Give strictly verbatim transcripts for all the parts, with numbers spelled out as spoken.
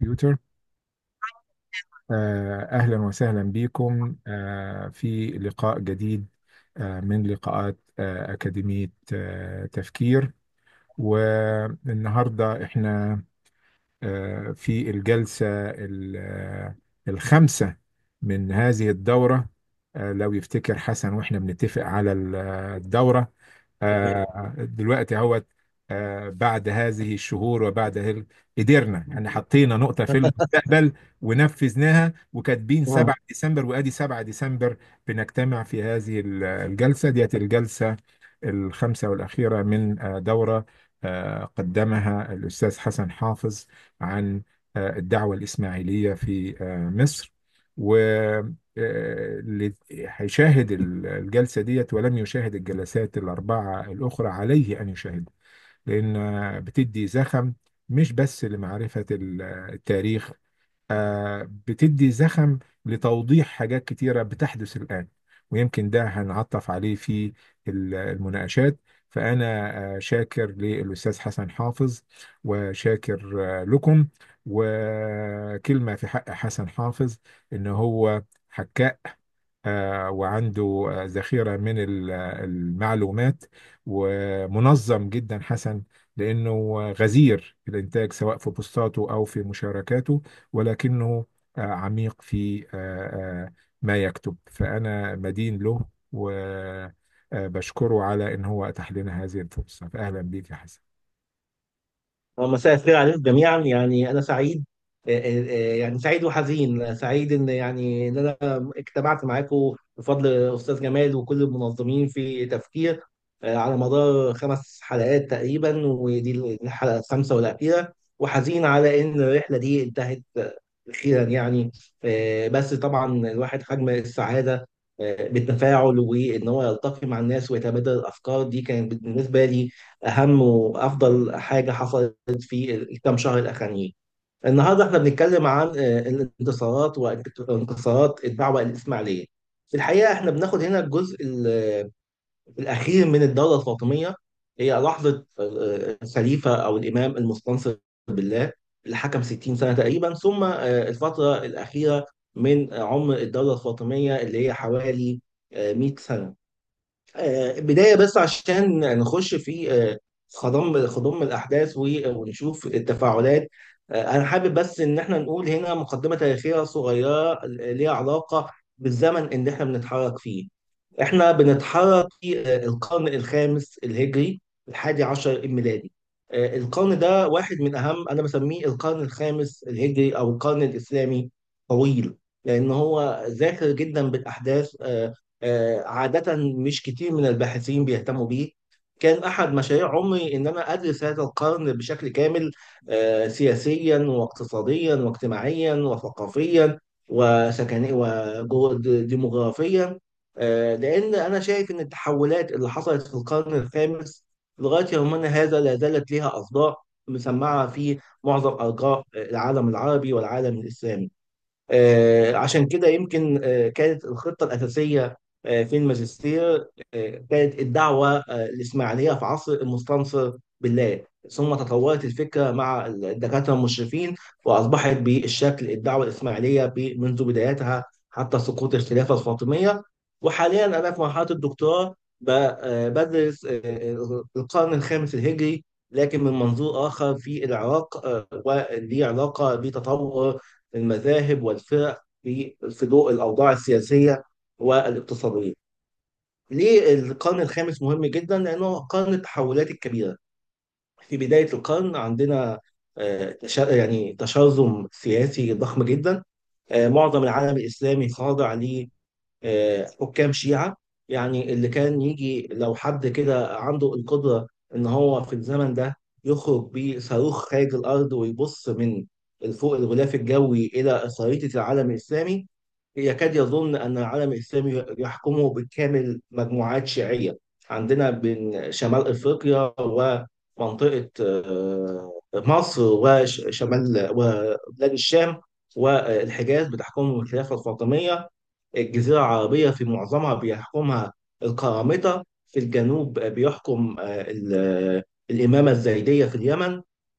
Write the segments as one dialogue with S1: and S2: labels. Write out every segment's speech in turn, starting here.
S1: الكمبيوتر. آه، أهلا وسهلا بكم آه، في لقاء جديد آه، من لقاءات آه، أكاديمية آه، تفكير. والنهاردة إحنا آه، في الجلسة ال- آه، الخامسة من هذه الدورة. آه، لو يفتكر حسن وإحنا بنتفق على ال- آه، الدورة.
S2: تمام.
S1: آه، دلوقتي هو آه، بعد هذه الشهور وبعد هل قدرنا يعني حطينا نقطة في المستقبل ونفذناها وكاتبين
S2: اه
S1: سبعة ديسمبر، وادي سبعة ديسمبر بنجتمع في هذه ال- الجلسة ديت الجلسة الخامسة والأخيرة من آه، دورة آه، قدمها الأستاذ حسن حافظ عن آه، الدعوة الإسماعيلية في آه، مصر. و آه، اللي هيشاهد الجلسة ديت ولم يشاهد الجلسات الأربعة الأخرى عليه أن يشاهد، لأن بتدي زخم مش بس لمعرفة التاريخ، آه، بتدي زخم لتوضيح حاجات كتيرة بتحدث الآن، ويمكن ده هنعطف عليه في ال- المناقشات. فأنا آه، شاكر للأستاذ حسن حافظ، وشاكر آه، لكم. وكلمة في حق حسن حافظ إن هو حكاء آه، وعنده آه، ذخيرة من ال- المعلومات، ومنظم جدا حسن، لأنه غزير في الإنتاج سواء في بوستاته أو في مشاركاته، ولكنه آه، عميق في آه، آه، ما يكتب. فأنا مدين له وبشكره على إن هو أتاح لنا هذه الفرصة. فأهلا بيك يا حسن.
S2: مساء الخير عليكم جميعا. يعني انا سعيد، آه، آه، آه، يعني سعيد وحزين. سعيد ان يعني ان انا اجتمعت معاكم بفضل استاذ جمال وكل المنظمين في تفكير آه، على مدار خمس حلقات تقريبا، ودي الحلقه الخامسه والاخيره. وحزين على ان الرحله دي انتهت آه، اخيرا يعني. آه، بس طبعا الواحد حجم السعاده آه، بالتفاعل وان هو يلتقي مع الناس ويتبادل الافكار، دي كانت بالنسبه لي اهم وافضل حاجه حصلت في الكام شهر الاخرانيين. النهارده احنا بنتكلم عن آه، الانتصارات وانتصارات الدعوه الاسماعيليه. في الحقيقه احنا بناخد هنا الجزء ال- الاخير من الدوله الفاطميه، هي لحظه آه، الخليفه او الامام المستنصر بالله اللي حكم ستين سنه تقريبا، ثم آه، الفتره الاخيره من عمر الدوله الفاطميه اللي هي حوالي آه، مئة سنه. آه، بداية بس عشان نخش في آه، خضم خضم الأحداث و- ونشوف التفاعلات. آه، أنا حابب بس إن إحنا نقول هنا مقدمة تاريخية صغيرة ليها علاقة بالزمن اللي إحنا بنتحرك فيه. إحنا بنتحرك في آه، القرن الخامس الهجري، الحادي عشر الميلادي. آه، القرن ده واحد من أهم، أنا بسميه القرن الخامس الهجري أو القرن الإسلامي طويل، لأن هو ذاكر جدا بالأحداث. آه، آه، عادة مش كتير من الباحثين بيهتموا بيه. كان أحد مشاريع عمري إن أنا أدرس هذا القرن بشكل كامل، آه، سياسيا واقتصاديا واجتماعيا وثقافيا وسكنيا وديموغرافيا. آه، لأن أنا شايف إن التحولات اللي حصلت في القرن الخامس لغاية يومنا هذا لا زالت لها أصداء مسمعة في معظم أرجاء العالم العربي والعالم الإسلامي. آه، عشان كده يمكن آه، كانت الخطة الأساسية آه، في الماجستير آه، كانت الدعوة آه، الإسماعيلية في عصر المستنصر بالله، ثم تطورت الفكرة مع الدكاترة المشرفين وأصبحت بالشكل الدعوة الإسماعيلية ب- منذ بدايتها حتى سقوط الخلافة الفاطمية. وحاليا أنا في مرحلة الدكتوراه ب- آه، بدرس آه، آه، القرن الخامس الهجري، لكن من منظور آخر في العراق، آه، وليه علاقة بتطور المذاهب والفرق في في ضوء الأوضاع السياسية والاقتصادية. ليه القرن الخامس مهم جدا؟ لأنه قرن التحولات الكبيرة. في بداية القرن عندنا آه، تش- يعني تشرذم سياسي ضخم جدا. آه، معظم العالم الإسلامي خاضع آه، حكام شيعة. يعني اللي كان يجي لو حد كده عنده القدرة إن هو في الزمن ده يخرج بصاروخ خارج الأرض ويبص من فوق الغلاف الجوي إلى خريطة العالم الإسلامي، يكاد يظن أن العالم الإسلامي يحكمه بالكامل مجموعات شيعية. عندنا بين شمال أفريقيا ومنطقة آه، مصر وشمال وبلاد الشام والحجاز بتحكمهم الخلافة الفاطمية. الجزيرة العربية في معظمها بيحكمها القرامطة. في الجنوب بيحكم آه، ال- الإمامة الزيدية في اليمن.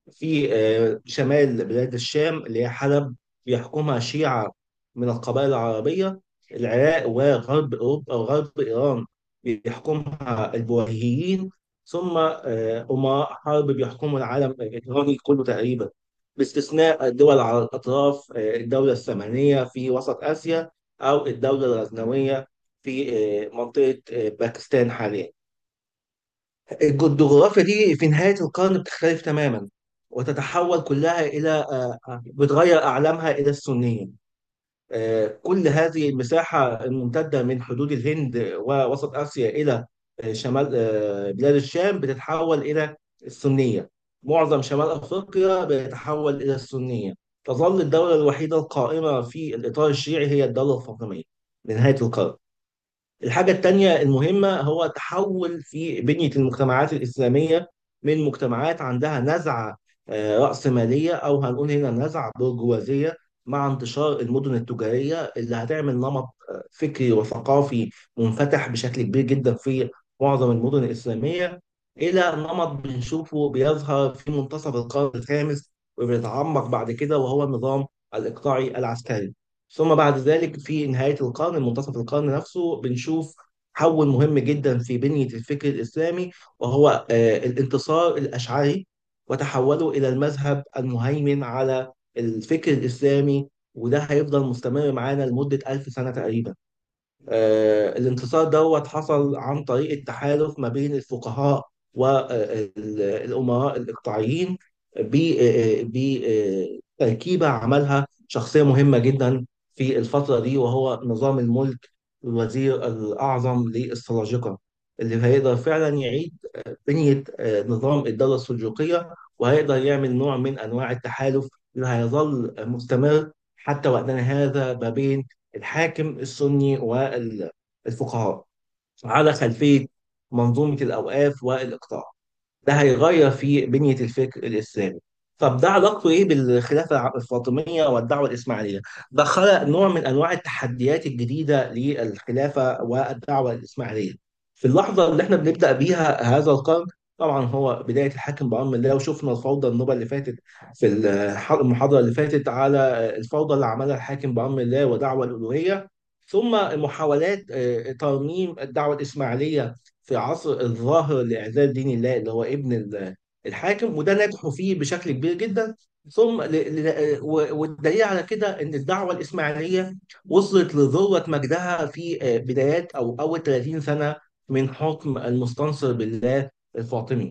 S2: في آه، شمال بلاد الشام اللي هي حلب بيحكمها شيعة من القبائل العربية. العراق وغرب أوروبا وغرب إيران بيحكمها البويهيين. ثم آه، أمراء حرب بيحكموا العالم الإيراني كله تقريبا، باستثناء الدول على الأطراف، آه، الدولة السامانية في وسط آسيا، أو الدولة الغزنوية في آه، منطقة آه، باكستان حاليا. الجغرافيا دي في نهاية القرن بتختلف تماما، وتتحول كلها إلى آه، آه، بتغير أعلامها إلى السنية. آه، كل هذه المساحة الممتدة من حدود الهند ووسط آسيا إلى آه، شمال آه، بلاد الشام بتتحول إلى السنية. معظم شمال أفريقيا بيتحول إلى السنية. تظل الدولة الوحيدة القائمة في الإطار الشيعي هي الدولة الفاطمية لنهاية القرن. الحاجة التانية المهمة هو تحول في بنية المجتمعات الإسلامية من مجتمعات عندها نزعة آه، رأسمالية، أو هنقول هنا نزعة برجوازية، مع انتشار المدن التجارية اللي هتعمل نمط آه، فكري وثقافي منفتح بشكل كبير جدا في معظم المدن الإسلامية، إلى نمط بنشوفه بيظهر في منتصف القرن الخامس وبيتعمق بعد كده، وهو النظام الإقطاعي العسكري. ثم بعد ذلك في نهاية القرن، منتصف القرن نفسه، بنشوف حول مهم جدا في بنية الفكر الإسلامي، وهو آه، الانتصار الأشعري، وتحوله إلى المذهب المهيمن على الفكر الإسلامي. وده هيفضل مستمر معانا لمدة ألف سنة تقريبا. آه، الانتصار دوت حصل عن طريق التحالف ما بين الفقهاء والأمراء الإقطاعيين، بتركيبة عملها شخصية مهمة جدا في الفترة دي، وهو نظام الملك الوزير الأعظم للسلاجقة، اللي هيقدر فعلا يعيد بنية آه، نظام الدولة السلجوقية، وهيقدر يعمل نوع من أنواع التحالف اللي هيظل مستمر حتى وقتنا هذا ما بين الحاكم السني والفقهاء على خلفية منظومة الأوقاف والإقطاع. ده هيغير في بنية الفكر الإسلامي. طب ده علاقته إيه بالخلافة الفاطمية والدعوة الإسماعيلية؟ ده خلق نوع من أنواع التحديات الجديدة للخلافة والدعوة الإسماعيلية. في اللحظة اللي إحنا بنبدأ بيها هذا القرن، طبعا هو بداية الحاكم بأمر الله، وشفنا الفوضى النوبة اللي فاتت في الح- المحاضرة اللي فاتت على الفوضى اللي عملها الحاكم بأمر الله ودعوة الألوهية. ثم محاولات آه، ترميم الدعوة الإسماعيلية في عصر الظاهر لإعزاز دين الله اللي هو ابن ال- الحاكم، وده نجحوا فيه بشكل كبير جدا. ثم ل- ل- و- والدليل على كده ان الدعوه الاسماعيليه وصلت لذروه مجدها في آه، بدايات او اول ثلاثين سنه من حكم المستنصر بالله الفاطمي.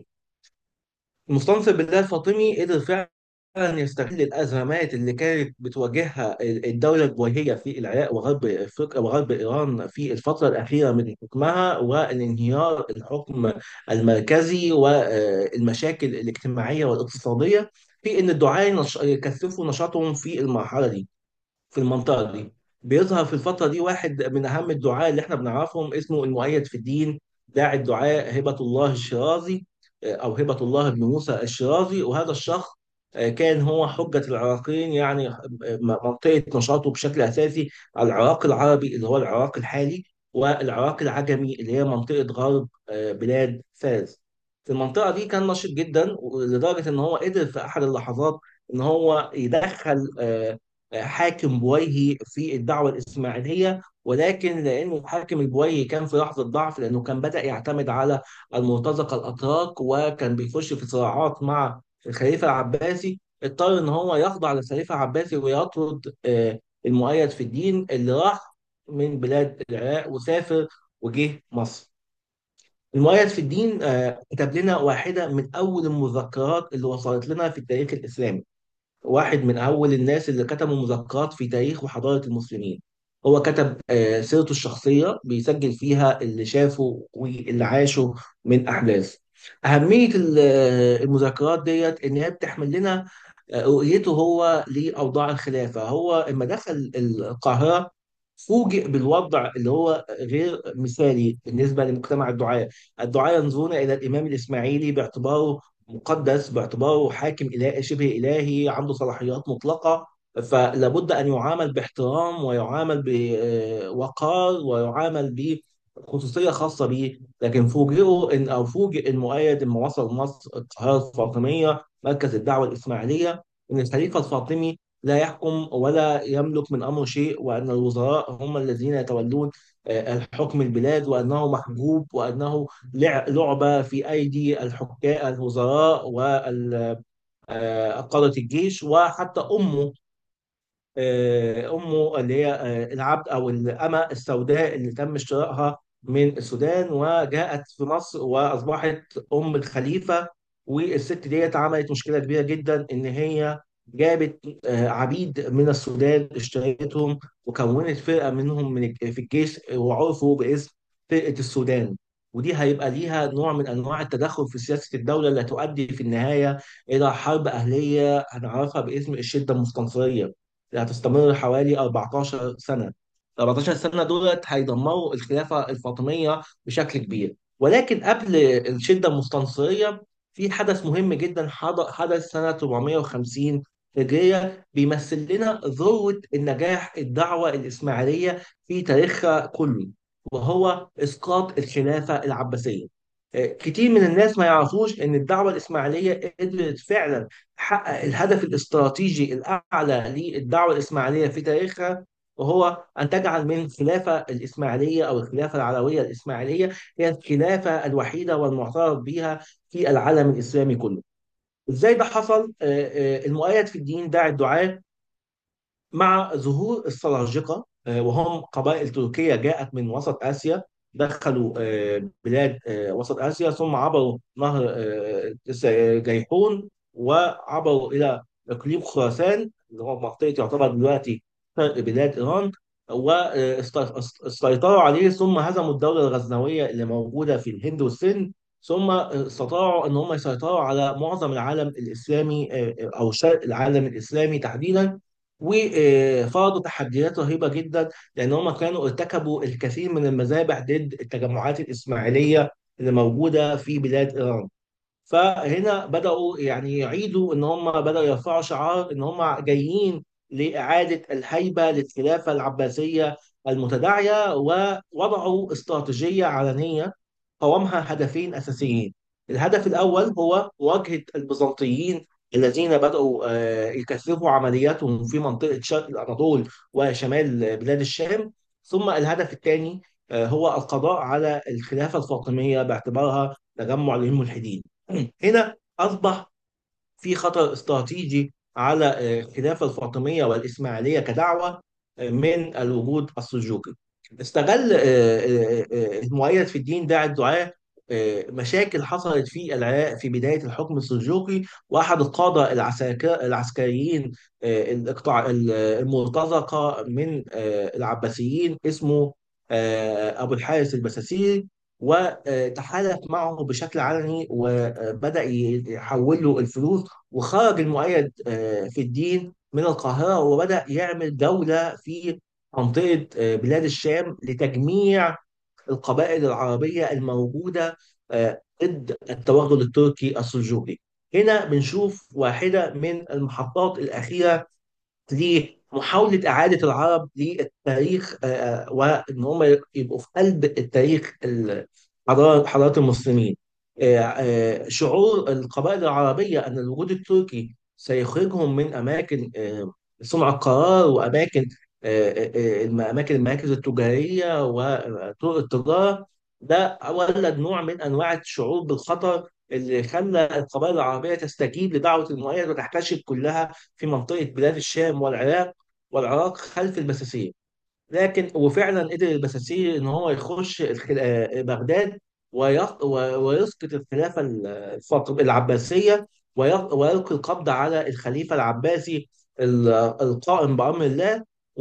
S2: المستنصر بالله الفاطمي قدر فعلا يستغل الازمات اللي كانت بتواجهها الدوله البويهيه في العراق وغرب افريقيا وغرب ايران في الفتره الاخيره من حكمها، والانهيار الحكم المركزي والمشاكل الاجتماعيه والاقتصاديه، في ان الدعاة ينش- يكثفوا نشاطهم في المرحله دي، في المنطقة دي. بيظهر في الفترة دي واحد من أهم الدعاة اللي احنا بنعرفهم، اسمه المؤيد في الدين، داعي الدعاء هبة الله الشيرازي، آه، أو هبة الله بن موسى الشيرازي. وهذا الشخص آه، كان هو حجة العراقيين، يعني آه، منطقة نشاطه بشكل أساسي العراق العربي اللي هو العراق الحالي، والعراق العجمي اللي هي منطقة غرب آه، بلاد فارس. في المنطقة دي كان نشيط جدا، لدرجة إن هو قدر في أحد اللحظات إن هو يدخل آه، حاكم بويهي في الدعوة الإسماعيلية، ولكن لأن الحاكم البويهي كان في لحظة ضعف، لأنه كان بدأ يعتمد على المرتزقة الأتراك وكان بيخش في صراعات مع الخليفة العباسي، اضطر إن هو يخضع للخليفة العباسي ويطرد آه، المؤيد في الدين، اللي راح من بلاد العراق وسافر وجه مصر. المؤيد في الدين آه، كتب لنا واحدة من أول المذكرات اللي وصلت لنا في التاريخ الإسلامي، واحد من أول الناس اللي كتبوا مذكرات في تاريخ وحضارة المسلمين. هو كتب آه، سيرته الشخصية بيسجل فيها اللي شافه واللي عاشه من أحداث. أهمية ال- آه، المذكرات ديت إن هي بتحمل لنا آه، رؤيته هو لأوضاع الخلافة. هو لما دخل القاهرة فوجئ بالوضع اللي هو غير مثالي بالنسبة لمجتمع الدعاة. الدعاة ينظرون إلى الإمام الإسماعيلي باعتباره مقدس، باعتباره حاكم إلهي شبه إلهي عنده صلاحيات مطلقة، فلابد أن يعامل باحترام ويعامل بوقار ويعامل خصوصيه خاصه بيه. لكن فوجئوا ان او فوجئ المؤيد لما وصل مصر القاهره الفاطميه مركز الدعوه الاسماعيليه ان الخليفه الفاطمي لا يحكم ولا يملك من امره شيء، وان الوزراء هم الذين يتولون آه، الحكم البلاد، وانه محجوب، وانه لع- لعبه في ايدي الحكام الوزراء وقاده الجيش. وحتى امه آه، امه اللي هي آه، العبد او الامه السوداء اللي تم اشترائها من السودان وجاءت في مصر واصبحت ام الخليفه. والست ديت عملت مشكله كبيره جدا ان هي جابت آه، عبيد من السودان اشتريتهم وكونت فرقه منهم من الج- في الجيش وعرفوا باسم فرقه السودان. ودي هيبقى ليها نوع من انواع التدخل في سياسه الدوله اللي هتؤدي في النهايه الى حرب اهليه هنعرفها باسم الشده المستنصريه، اللي هتستمر حوالي أربعتاشر سنة. أربعتاشر سنة دولت هيدمروا الخلافة الفاطمية بشكل كبير. ولكن قبل الشدة المستنصرية في حدث مهم جدا حض- حدث سنة أربعمائة وخمسين هجرية بيمثل لنا ذروة النجاح الدعوة الإسماعيلية في تاريخها كله، وهو إسقاط الخلافة العباسية. آه، كتير من الناس ما يعرفوش إن الدعوة الإسماعيلية قدرت فعلا تحقق الهدف الاستراتيجي الأعلى للدعوة الإسماعيلية في تاريخها، وهو أن تجعل من الخلافة الإسماعيلية أو الخلافة العلوية الإسماعيلية هي الخلافة الوحيدة والمعترف بها في العالم الإسلامي كله. إزاي ده حصل؟ آه، آه، المؤيد في الدين داعي الدعاة مع ظهور السلاجقة، آه، وهم قبائل تركية جاءت من وسط آسيا، دخلوا آه، بلاد آه، وسط آسيا ثم عبروا نهر آه، س- جيحون وعبروا إلى إقليم خراسان اللي هو منطقة يعتبر دلوقتي شرق بلاد إيران، واستيطروا عليه ثم هزموا الدولة الغزنوية اللي موجودة في الهند والسند. ثم استطاعوا ان هم يسيطروا على معظم العالم الاسلامي آه، آه، او شرق العالم الاسلامي تحديدا. وفرضوا تحديات رهيبة جدا لأن هم كانوا ارتكبوا الكثير من المذابح ضد التجمعات الإسماعيلية اللي موجودة في بلاد إيران. فهنا بدأوا يعني يعيدوا إن هم بدأوا يرفعوا شعار إن هم جايين لإعادة الهيبة للخلافة العباسية المتداعية، ووضعوا استراتيجية علنية قوامها هدفين أساسيين. الهدف الأول هو مواجهة البيزنطيين الذين بدأوا آه، يكثفوا عملياتهم في منطقة شرق الأناضول وشمال بلاد الشام. ثم الهدف الثاني آه، هو القضاء على الخلافة الفاطمية باعتبارها تجمع للملحدين. هنا أصبح في خطر استراتيجي على آه، الخلافة الفاطمية والإسماعيلية كدعوة آه، من الوجود السلجوقي. استغل آه، آه، آه، المؤيد في الدين داعي الدعاة آه، مشاكل حصلت في العراق في بداية الحكم السلجوقي، وأحد القادة العساكر العسكريين آه، الإقطاع المرتزقة من آه، العباسيين اسمه آه، أبو الحارث البساسيري، وتحالف معه بشكل علني وبدأ يحول له الفلوس. وخرج المؤيد آه، في الدين من القاهرة وبدأ يعمل جولة في منطقة آه، بلاد الشام لتجميع القبائل العربية الموجودة آه، ضد التوغل التركي السلجوقي. هنا بنشوف واحدة من المحطات الأخيرة لمحاولة إعادة العرب للتاريخ، آه، آه، وإن هم يبقوا في قلب التاريخ ال- حضارة حضارة المسلمين. آه، آه، شعور القبائل العربية أن الوجود التركي سيخرجهم من أماكن آه، صنع القرار وأماكن آه، آه، آه، أماكن المراكز التجارية وطرق التجارة، ده ولد نوع من أنواع الشعور بالخطر اللي خلى القبائل العربية تستجيب لدعوة المؤيد وتحتشد كلها في منطقة بلاد الشام والعراق والعراق خلف البساتين. لكن وفعلا قدر البساتين ان هو يخش الخل- آه، بغداد ويق- و- ويسقط الخلافه الفاطم العباسيه، ويق- ويلقي القبض على الخليفه العباسي ال- القائم بامر الله،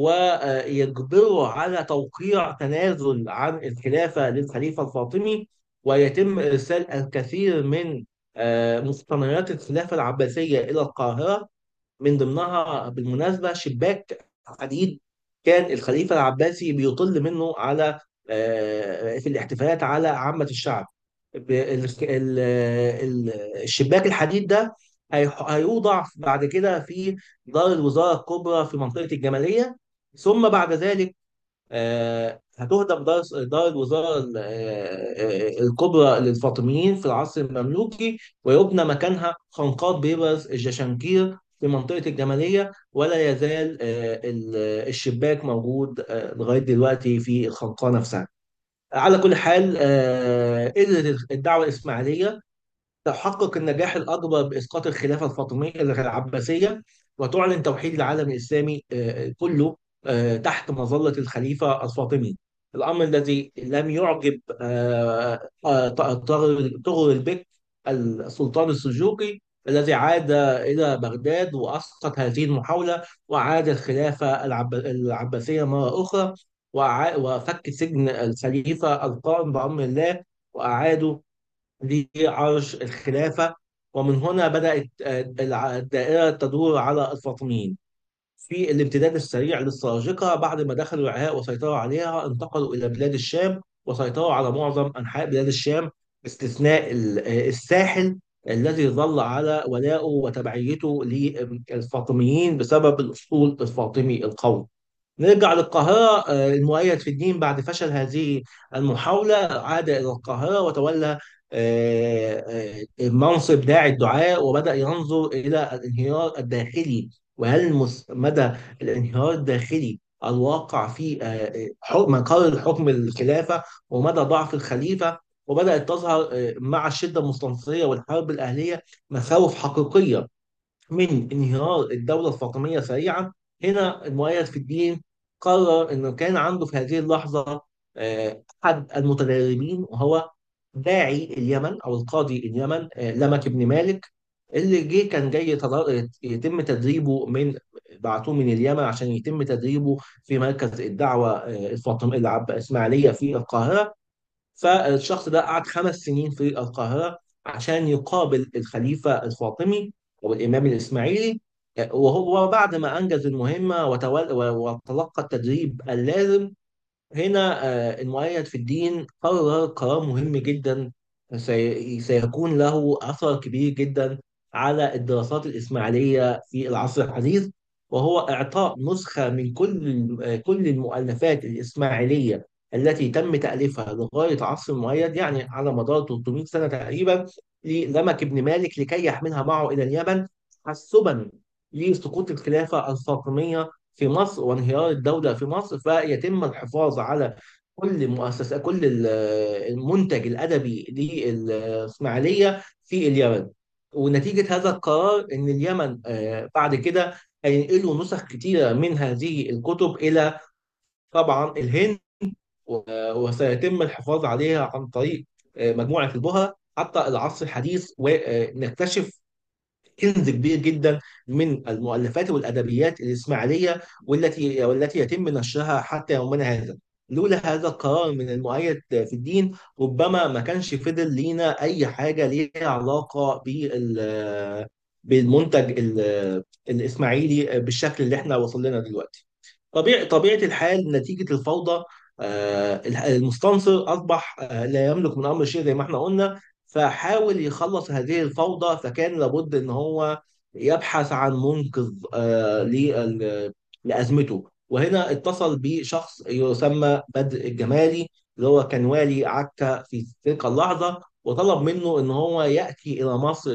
S2: ويجبره على توقيع تنازل عن الخلافه للخليفه الفاطمي. ويتم ارسال الكثير من آه، مقتنيات الخلافه العباسيه الى القاهره، من ضمنها بالمناسبة شباك حديد كان الخليفة العباسي بيطل منه على آه، في الاحتفالات على عامة الشعب. ب- ال- ال- ال- الشباك الحديد ده هي- هيوضع بعد كده في دار الوزارة الكبرى في منطقة الجمالية. ثم بعد ذلك آه، هتهدم دار دار الوزارة ال- آه، آه، الكبرى للفاطميين في العصر المملوكي، ويبنى مكانها خنقات بيبرس الجشنكير في منطقة الجمالية، ولا يزال آه، ال- الشباك موجود آه، لغاية دلوقتي في الخنقاء نفسها. على كل حال، آه، قدرت الدعوة الإسماعيلية تحقق النجاح الأكبر بإسقاط الخلافة الفاطمية العباسية، وتعلن توحيد العالم الإسلامي آه، كله آه، تحت مظلة الخليفة الفاطمي. الأمر الذي لم يعجب آه، آه، طغر طغر البك السلطان السلجوقي، الذي عاد إلى بغداد وأسقط هذه المحاولة، وعاد الخلافة العب- العباسية مرة أخرى، وأع- وفك سجن الخليفة القائم بأمر الله، وأعادوا لعرش الخلافة. ومن هنا بدأت آه، الع- الدائرة تدور على الفاطميين. في الامتداد السريع للسلاجقة، بعد ما دخلوا العراق وسيطروا عليها، انتقلوا إلى بلاد الشام وسيطروا على معظم أنحاء بلاد الشام، باستثناء ال- آه، الساحل، الذي ظل على ولائه وتبعيته للفاطميين بسبب الأسطول الفاطمي القوي. نرجع للقاهرة. آه، المؤيد في الدين بعد فشل هذه المحاولة عاد إلى القاهرة، وتولى آه، آه، منصب داعي الدعاء، وبدأ ينظر إلى الانهيار الداخلي، وهل مس- مدى الانهيار الداخلي الواقع في آه، حكم- مقر حكم الخلافة، ومدى ضعف الخليفة. وبدأت تظهر آه، مع الشدة المستنصرية والحرب الأهلية مخاوف حقيقية من انهيار الدولة الفاطمية سريعا. هنا المؤيد في الدين قرر انه كان عنده في هذه اللحظة آه، احد المتدربين، وهو داعي اليمن او القاضي اليمن آه، لمك بن مالك، اللي جه كان جاي يتدر- يتم تدريبه من بعثوه من اليمن عشان يتم تدريبه في مركز الدعوة آه، الفاطمية العب إسماعيلية في القاهرة. فالشخص ده قعد خمس سنين في القاهرة عشان يقابل الخليفة الفاطمي والإمام الإسماعيلي. وهو بعد ما أنجز المهمة وتول- وتلقى التدريب اللازم، هنا آه، المؤيد في الدين قرر قرار مهم جدا، سي- سيكون له أثر كبير جدا على الدراسات الإسماعيلية في العصر الحديث، وهو إعطاء نسخة من كل آه، كل المؤلفات الإسماعيلية التي تم تأليفها لغاية عصر المؤيد، يعني على مدار ثلاثمائة سنة تقريبا، للمك بن مالك لكي يحملها معه إلى اليمن، تحسبا لسقوط الخلافة الفاطمية في مصر وانهيار الدولة في مصر، فيتم الحفاظ على كل مؤسسة كل ال- المنتج الأدبي للإسماعيلية في اليمن. ونتيجة هذا القرار إن اليمن آه، بعد كده هينقلوا نسخ كتيرة من هذه الكتب إلى طبعا الهند، و- وسيتم الحفاظ عليها عن طريق آه، مجموعة البهرة حتى العصر الحديث، ونكتشف كنز كبير جدا من المؤلفات والادبيات الاسماعيليه، والتي والتي يتم نشرها حتى يومنا هذا. لولا هذا القرار من المؤيد في الدين، ربما ما كانش فضل لينا اي حاجه ليها علاقه بال بالمنتج ال- الاسماعيلي بالشكل اللي احنا وصل لنا دلوقتي. طبيعي طبيعة الحال نتيجة الفوضى، آه، المستنصر أصبح آه، لا يملك من أمر شيء زي ما احنا قلنا، فحاول يخلص هذه الفوضى، فكان لابد إن هو يبحث عن منقذ آه، لل- لأزمته. وهنا اتصل بشخص يسمى بدر الجمالي، اللي هو كان والي عكا في تلك اللحظة، وطلب منه إن هو يأتي إلى مصر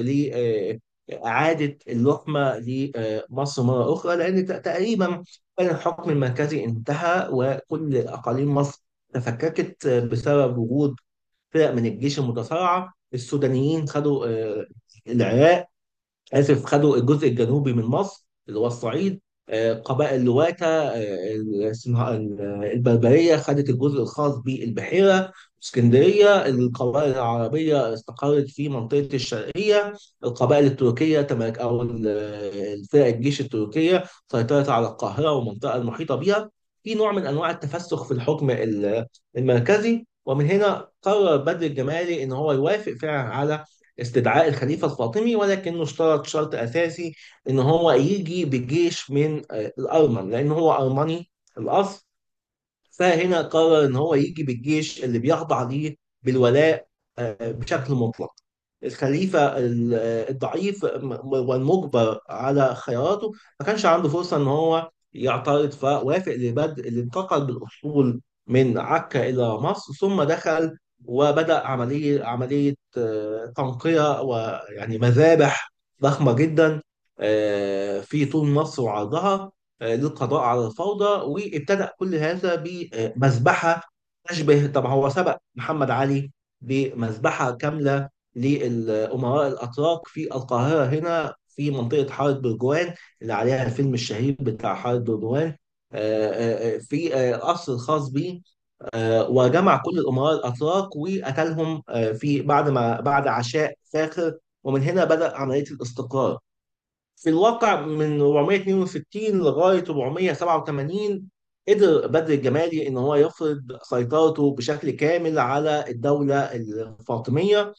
S2: لإعادة اللحمة لمصر مرة أخرى، لأن تقريبا كان الحكم المركزي انتهى، وكل أقاليم مصر تفككت بسبب وجود فرق من الجيش المتصارعة. السودانيين خدوا آه، العراق، آسف، خدوا الجزء الجنوبي من مصر اللي هو الصعيد. آه، قبائل لواتا آه، اسمها ال- البربرية خدت الجزء الخاص بالبحيرة. اسكندرية القبائل العربية استقرت في منطقة الشرقية. القبائل التركية تملك أو ال- الفرق الجيش التركية سيطرت على القاهرة والمنطقة المحيطة بها، في نوع من أنواع التفسخ في الحكم ال- المركزي. ومن هنا قرر بدر الجمالي إن هو يوافق فعلا على استدعاء الخليفة الفاطمي، ولكنه اشترط شرط أساسي إن هو يجي بجيش من آه، الأرمن، لأن هو أرمني الأصل. فهنا قرر إن هو يجي بالجيش اللي بيخضع ليه بالولاء آه، بشكل مطلق. الخليفة ال- آه، الضعيف م- والمجبر على خياراته ما كانش عنده فرصة إن هو يعترض، فوافق لبدء الانتقال بالأسطول من عكا إلى مصر، ثم دخل وبدأ عملية عملية آه، تنقية ويعني مذابح ضخمة جدا آه، في طول مصر وعرضها آه، للقضاء على الفوضى. وابتدأ كل هذا بمذبحة تشبه، طبعا هو سبق محمد علي بمذبحة كاملة للأمراء الأتراك في القاهرة هنا في منطقة حارة برجوان، اللي عليها الفيلم الشهير بتاع حارة برجوان. آه، آه، آه، في آه، قصر خاص به، آه، وجمع كل الأمراء الأتراك وقتلهم آه، في بعد ما بعد عشاء فاخر. ومن هنا بدأ عملية الاستقرار. في الواقع من أربعمائة واثنين وستين لغاية أربعمائة وسبعة وثمانين قدر بدر الجمالي إن هو يفرض سيطرته بشكل كامل على الدولة الفاطمية،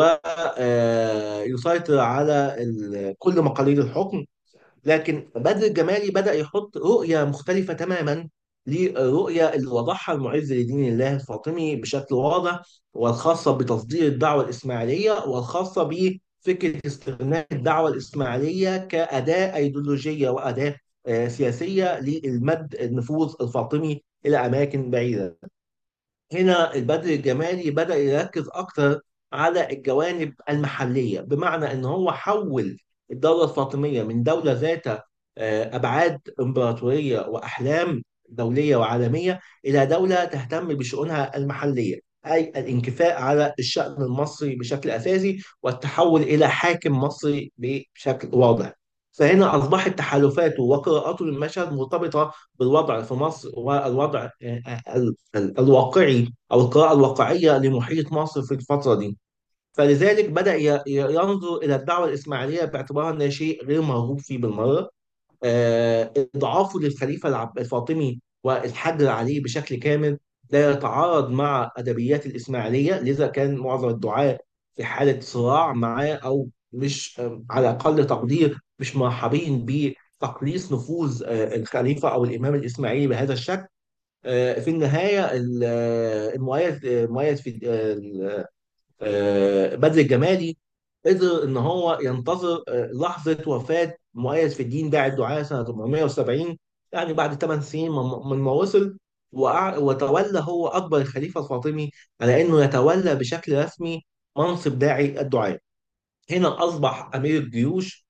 S2: ويسيطر على ال- كل مقاليد الحكم. لكن بدر الجمالي بدأ يحط رؤية مختلفة تماما للرؤية اللي وضعها المعز لدين الله الفاطمي بشكل واضح، والخاصة بتصدير الدعوة الإسماعيلية، والخاصة بفكرة استغناء الدعوة الإسماعيلية كأداة أيديولوجية وأداة آه، سياسية للمد النفوذ الفاطمي إلى أماكن بعيدة. هنا البدر الجمالي بدأ يركز أكتر على الجوانب المحلية، بمعنى أن هو حول الدولة الفاطمية من دولة ذات آه، أبعاد إمبراطورية وأحلام دولية وعالمية إلى دولة تهتم بشؤونها المحلية، أي الانكفاء على الشأن المصري بشكل أساسي، والتحول إلى حاكم مصري بشكل واضح. فهنا أصبحت تحالفاته وقراءاته للمشهد مرتبطة بالوضع في مصر، والوضع آه، ال- ال- الواقعي أو القراءة الواقعية لمحيط مصر في الفترة دي. فلذلك بدأ ي- ي- ينظر إلى الدعوة الإسماعيلية باعتبارها أنها شيء غير مرغوب فيه بالمرة. آه، إضعافه للخليفة العب- الفاطمي والحجر عليه بشكل كامل لا يتعارض مع أدبيات الإسماعيلية، لذا كان معظم الدعاة في حالة صراع معاه، أو مش آه، على أقل تقدير مش مرحبين بتقليص نفوذ آه، الخليفة أو الإمام الإسماعيلي بهذا الشكل. آه، في النهاية ال- آه، المؤيد آه، المؤيد في آه، آه، بدر الجمالي قدر ان هو ينتظر آه، لحظه وفاه مؤيد في الدين داعي الدعاء سنه أربعمائة وسبعين، يعني بعد ثمان سنين من من ما وصل. وأع- وتولى هو اكبر الخليفه الفاطمي على انه يتولى بشكل رسمي منصب داعي الدعاء. هنا اصبح امير الجيوش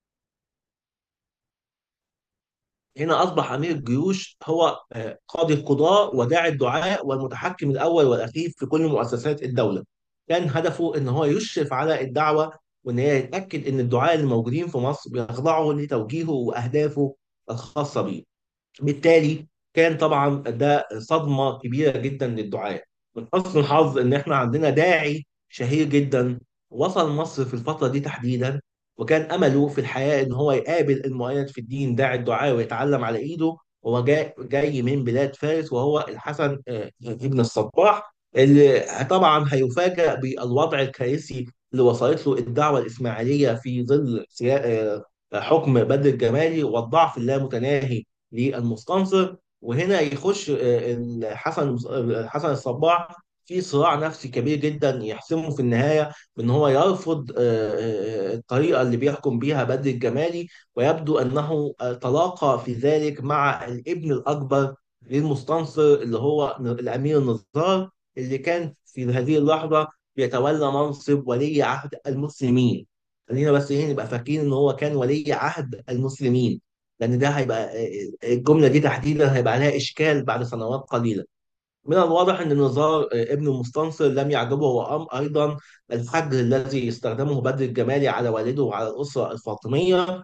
S2: هنا أصبح أمير الجيوش هو آه، قاضي القضاء وداعي الدعاء والمتحكم الأول والأخير في كل مؤسسات الدولة. كان هدفه إن هو يشرف على الدعوة، وإن هي يتأكد إن الدعاة اللي موجودين في مصر بيخضعوا لتوجيهه وأهدافه الخاصة بيه. بالتالي كان طبعا ده صدمة كبيرة جدا للدعاة. من حسن الحظ ان احنا عندنا داعي شهير جدا وصل مصر في الفترة دي تحديدا، وكان امله في الحياة ان هو يقابل المؤيد في الدين داعي الدعاء ويتعلم على ايده. هو جاي جاي من بلاد فارس، وهو الحسن آه، ابن الصباح، اللي طبعا هيفاجأ بالوضع الكارثي اللي وصلت له الدعوة الإسماعيلية في ظل سيا- آه، حكم بدر الجمالي والضعف اللامتناهي للمستنصر. وهنا يخش آه، الحسن الحسن الصباح في صراع نفسي كبير جدا يحسمه في النهاية بأن هو يرفض آه، آه، الطريقة اللي بيحكم بيها بدر الجمالي، ويبدو أنه آه، تلاقى في ذلك مع الابن الأكبر للمستنصر اللي هو الأمير النزار، اللي كان في هذه اللحظة بيتولى منصب ولي عهد المسلمين. خلينا بس ايه نبقى فاكرين ان هو كان ولي عهد المسلمين، لان ده هيبقى الجمله دي تحديدا هيبقى عليها اشكال بعد سنوات قليله. من الواضح ان النزار ابن المستنصر لم يعجبه وأم ايضا الحجر الذي استخدمه بدر الجمالي على والده وعلى الاسره الفاطميه،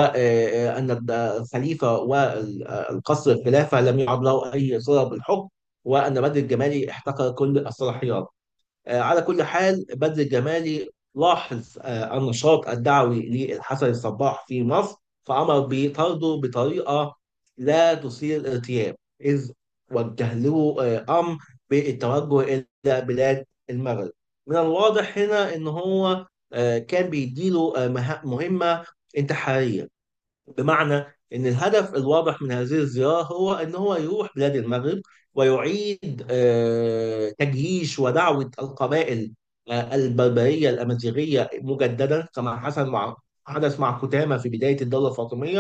S2: وان الخليفه والقصر الخلافه لم يعد له اي صله بالحكم، وان بدر الجمالي احتكر كل الصلاحيات. آه، على كل حال بدر الجمالي لاحظ آه، النشاط الدعوي للحسن الصباح في مصر، فأمر بطرده بطريقة لا تثير الارتياب، إذ وجه له آه، أمر بالتوجه إلى بلاد المغرب. من الواضح هنا إن هو آه، كان بيديله آه، مه- مهمة انتحارية، بمعنى ان الهدف الواضح من هذه الزياره هو ان هو يروح بلاد المغرب ويعيد آه، تجييش ودعوه القبائل آه، البربريه الامازيغيه مجددا، كما حصل مع حدث مع كتامه في بدايه الدوله الفاطميه.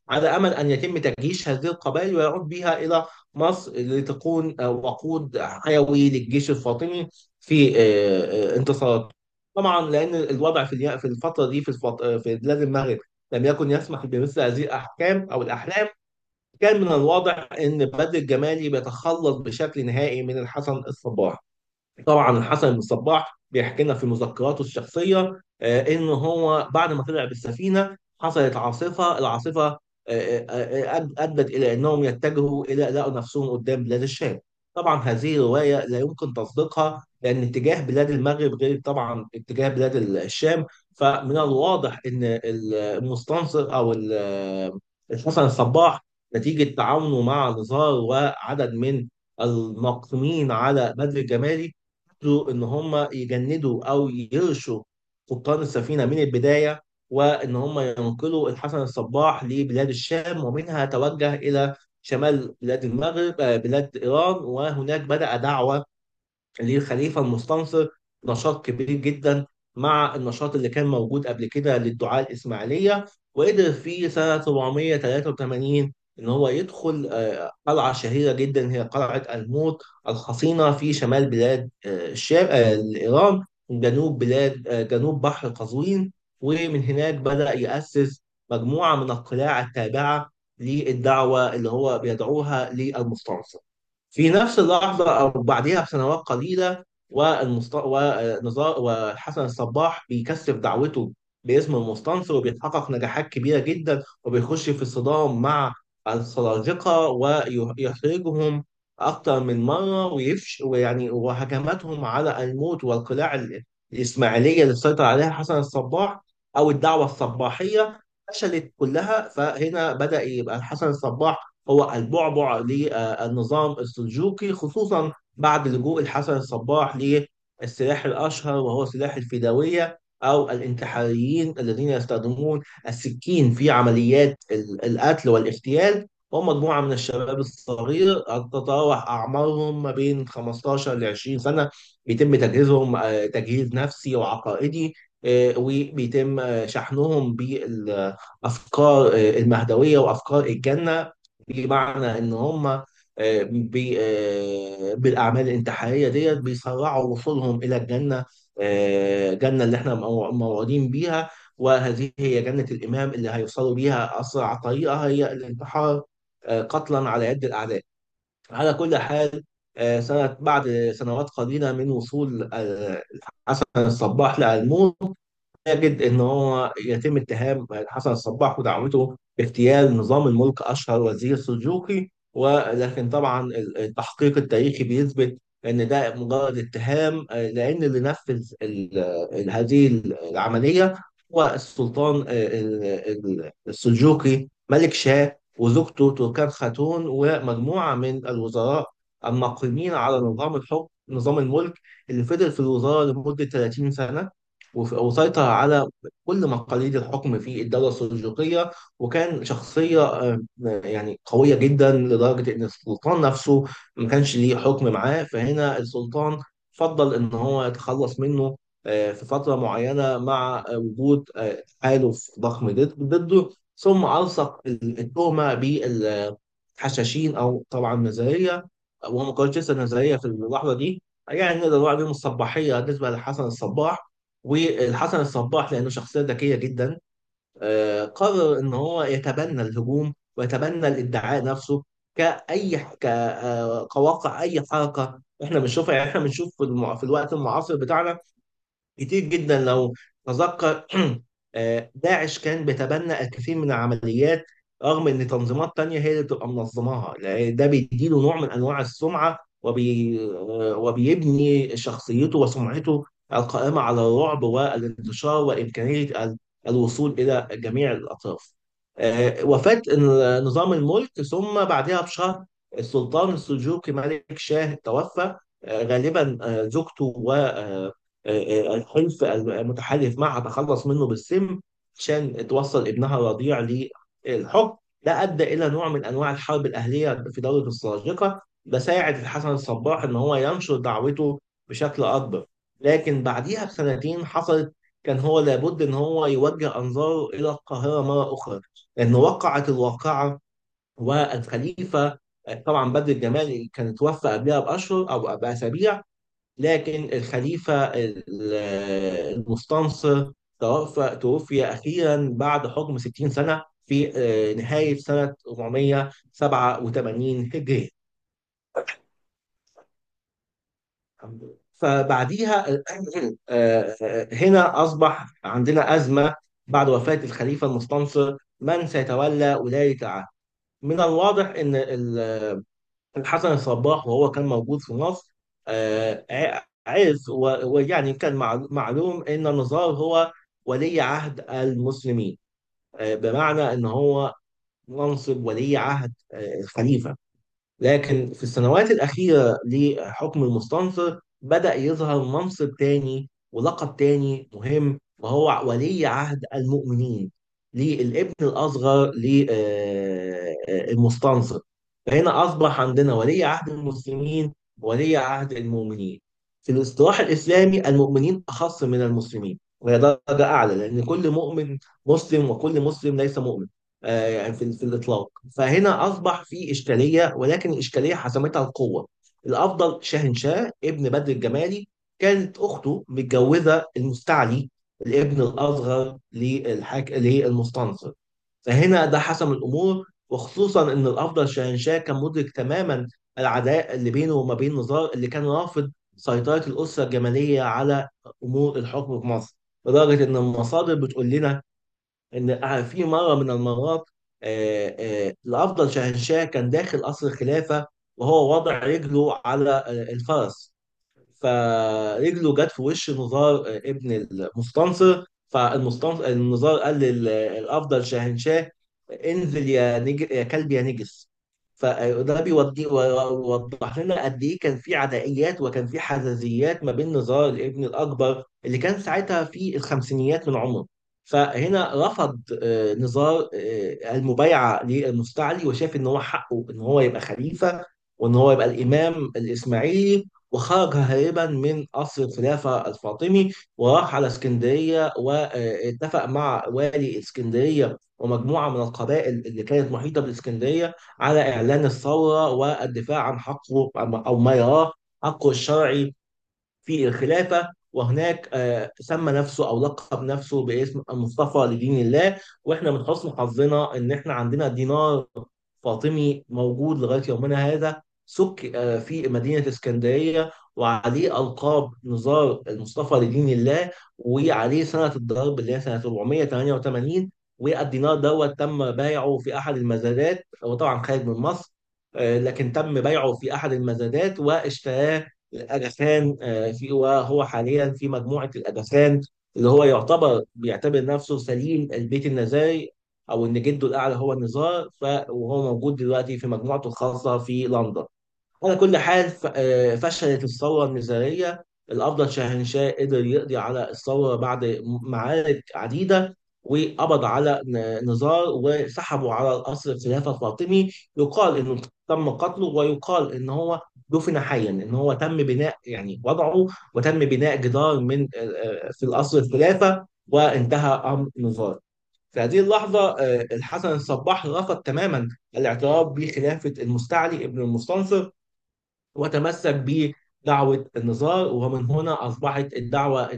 S2: على امل ان يتم تجيش هذه القبائل ويعود بها الى مصر لتكون آه، وقود حيوي للجيش الفاطمي في آه، آه، انتصارات. طبعا لان الوضع في اليا- في الفتره دي في الفط... في بلاد المغرب لم يكن يسمح بمثل هذه الاحكام او الاحلام، كان من الواضح ان بدر الجمالي بيتخلص بشكل نهائي من الحسن الصباح. طبعا الحسن بن الصباح بيحكي لنا في مذكراته الشخصيه آه، ان هو بعد ما طلع بالسفينه حصلت عاصفه، العاصفه آه، آه، آه، أد- ادت الى انهم يتجهوا الى لقوا نفسهم قدام بلاد الشام. طبعا هذه روايه لا يمكن تصديقها، لان اتجاه بلاد المغرب غير طبعا اتجاه بلاد الشام. فمن الواضح ان المستنصر او ال- الحسن الصباح نتيجه تعاونه مع نزار وعدد من الناقمين على بدر الجمالي قدروا ان هم يجندوا او يرشوا قبطان السفينه من البدايه، وان هم ينقلوا الحسن الصباح لبلاد الشام، ومنها توجه الى شمال بلاد المغرب، آه، بلاد ايران، وهناك بدأ دعوه للخليفة المستنصر نشاط كبير جدا مع النشاط اللي كان موجود قبل كده للدعاة الإسماعيلية. وقدر في سنة أربعمائة وثلاثة وثمانين إن هو يدخل آه، قلعة شهيرة جدا هي قلعة الموت الحصينة في شمال بلاد آه، الشام، آه، إيران، جنوب بلاد آه، جنوب بحر قزوين. ومن هناك بدأ يأسس مجموعة من القلاع التابعة للدعوة اللي هو بيدعوها للمستنصر. في نفس اللحظة أو بعدها بسنوات قليلة والمست... ونظام وحسن الصباح بيكثف دعوته باسم المستنصر وبيتحقق نجاحات كبيرة جدا، وبيخش في صدام مع السلاجقة ويحرجهم أكثر من مرة، ويفش ويعني وهجماتهم على الموت والقلاع ال- الإسماعيلية اللي سيطر عليها حسن الصباح أو الدعوة الصباحية فشلت كلها. فهنا بدأ يبقى الحسن الصباح هو البعبع للنظام السلجوقي، خصوصا بعد لجوء الحسن الصباح للسلاح الأشهر وهو سلاح الفدوية أو الانتحاريين الذين يستخدمون السكين في عمليات ال- القتل والاغتيال. هم مجموعة من الشباب الصغير تتراوح أعمارهم ما بين خمستاشر ل عشرين سنة، بيتم تجهيزهم آه، تجهيز نفسي وعقائدي، آه، وبيتم آه، شحنهم بالأفكار آه، المهدوية وأفكار الجنة، بمعنى ان هم آه، بي- آه، بالاعمال الانتحاريه ديت بيسرعوا وصولهم الى الجنه، آه، جنه اللي احنا مو- موعودين بيها. وهذه هي جنه الامام اللي هيوصلوا بيها اسرع طريقه هي الانتحار آه، قتلا على يد الاعداء. على كل حال آه، سنه بعد سنوات قليله من وصول آه، حسن الصباح للموت، يجد ان هو يتم اتهام حسن الصباح ودعوته باغتيال نظام الملك اشهر وزير سلجوقي. ولكن طبعا التحقيق التاريخي بيثبت ان ده مجرد اتهام، آه، لان اللي نفذ ال- ال- هذه العمليه هو السلطان آه، ال- ال- السلجوقي ملك شاه وزوجته تركان خاتون ومجموعه من الوزراء الناقمين على نظام الحكم، نظام الملك، اللي فضل في الوزاره لمده ثلاثين سنه وف- وسيطر على كل مقاليد الحكم في الدولة السلجوقية. وكان شخصية آه، يعني قوية جدا لدرجة إن السلطان نفسه ما كانش ليه حكم معاه. فهنا السلطان فضل إن هو يتخلص منه آه، في فترة معينة مع آه، وجود آه، تحالف ضخم ضد- ضده، ثم ألصق التهمة بالحشاشين أو طبعا نظرية، وهو ما كانش لسه نظرية في اللحظة دي، يعني نقدر نقول عليهم الصباحية بالنسبة لحسن الصباح. والحسن الصباح لأنه شخصية ذكية جدا آه، قرر ان هو يتبنى الهجوم ويتبنى الادعاء نفسه كاي ك آه، كواقع اي حركه احنا بنشوفها. يعني احنا بنشوف في, الم... في الوقت المعاصر بتاعنا كتير جدا لو تذكر آه، داعش كان بيتبنى الكثير من العمليات رغم ان تنظيمات تانية هي اللي بتبقى منظماها، لأن ده بيديله نوع من انواع السمعة وبي آه، وبيبني شخصيته وسمعته القائمة على الرعب والانتشار وإمكانية ال- الوصول إلى جميع الأطراف. آه، وفاة نظام الملك ثم بعدها بشهر السلطان السلجوقي ملك شاه توفى، آه، غالبا آه، زوجته الحلف المتحالف معها تخلص منه بالسم عشان توصل ابنها الرضيع للحكم. ده ادى الى نوع من انواع الحرب الاهليه في دوله السلاجقه. ده ساعد الحسن الصباح ان هو ينشر دعوته بشكل اكبر. لكن بعديها بسنتين حصلت كان هو لابد ان هو يوجه انظاره الى القاهره مره اخرى، لان وقعت الواقعه. والخليفه طبعا بدر الجمال كان توفى قبلها باشهر او باسابيع، لكن الخليفه ال- المستنصر توفى توفي اخيرا بعد حكم ستين سنه في آه، نهايه سنه أربعمائة وسبعة وثمانين هجري. فبعديها آه، آه، هنا أصبح عندنا أزمة بعد وفاة الخليفة المستنصر، من سيتولى ولاية العهد؟ من الواضح أن ال- الحسن الصباح وهو كان موجود في مصر آه، ع- عرف و- ويعني كان مع- معلوم أن النظام هو ولي عهد المسلمين، آه، بمعنى أن هو منصب ولي عهد آه، الخليفة. لكن في السنوات الأخيرة لحكم المستنصر بدأ يظهر منصب تاني ولقب تاني مهم، وهو ولي عهد المؤمنين للابن الأصغر للمستنصر. فهنا أصبح عندنا ولي عهد المسلمين وولي عهد المؤمنين. في الاصطلاح الإسلامي المؤمنين أخص من المسلمين، وهي درجة أعلى، لأن كل مؤمن مسلم وكل مسلم ليس مؤمن آه، يعني في في الإطلاق. فهنا أصبح في إشكالية، ولكن الإشكالية حسمتها القوة. الأفضل شاهنشاه ابن بدر الجمالي، كانت أخته متجوزة المستعلي الابن الأصغر للحاك... للمستنصر. فهنا ده حسم الأمور، وخصوصا إن الأفضل شاهنشاه كان مدرك تماما العداء اللي بينه وما بين نزار، اللي كان رافض سيطرة الأسرة الجمالية على أمور الحكم في مصر، لدرجة إن المصادر بتقول لنا ان في مره من المرات آه، آه، الافضل شاهنشاه كان داخل قصر الخلافه وهو واضع رجله على آه، الفرس، فرجله جت في وش نزار آه، ابن المستنصر. فالمستنصر النزار قال للافضل شاهنشاه: انزل يا نج... يا كلب يا نجس. فده بيودي ووضح لنا قد ايه كان في عدائيات وكان في حزازيات ما بين نزار الابن الاكبر اللي كان ساعتها في الخمسينيات من عمره. فهنا رفض آه، نزار آه، المبايعه للمستعلي، وشاف ان هو حقه ان هو يبقى خليفه وان هو يبقى الامام الاسماعيلي، وخرج هاربا من قصر الخلافة الفاطمي وراح على اسكندرية، واتفق مع والي اسكندرية ومجموعة من القبائل اللي كانت محيطة بالاسكندرية على إعلان الثورة والدفاع عن حقه أو ما يراه حقه الشرعي في الخلافة. وهناك آه، سمى نفسه أو لقب نفسه باسم مصطفى لدين الله. وإحنا من حسن حظنا إن إحنا عندنا دينار فاطمي موجود لغاية يومنا هذا، سك آه، في مدينة اسكندرية، وعليه ألقاب نزار المصطفى لدين الله، وعليه سنة الضرب اللي هي سنة أربعمائة وثمانية وثمانين. والدينار دوت تم بيعه في أحد المزادات، هو طبعا خارج من مصر آه، لكن تم بيعه في أحد المزادات واشتراه الأجسان آه، في وهو حاليا في مجموعة الأجسان، اللي هو يعتبر بيعتبر نفسه سليم البيت النزاري، او ان جده الاعلى هو النزار. ف... وهو موجود دلوقتي في مجموعته الخاصه في لندن. على كل حال ف- آه، فشلت الثورة النزارية. الأفضل شاهنشاه قدر يقضي على الثورة بعد معارك عديدة، وقبض على ن- نزار وسحبه على القصر الخلافة الفاطمي. يقال إنه تم قتله، ويقال إن هو دفن حيا، إن هو تم بناء يعني وضعه وتم بناء جدار من آه، آه، في القصر الخلافة، وانتهى أمر نزار. في هذه اللحظة آه، الحسن الصباح رفض تماما الاعتراف بخلافة المستعلي ابن المستنصر، وتمسك بدعوة النزار. ومن هنا أصبحت الدعوة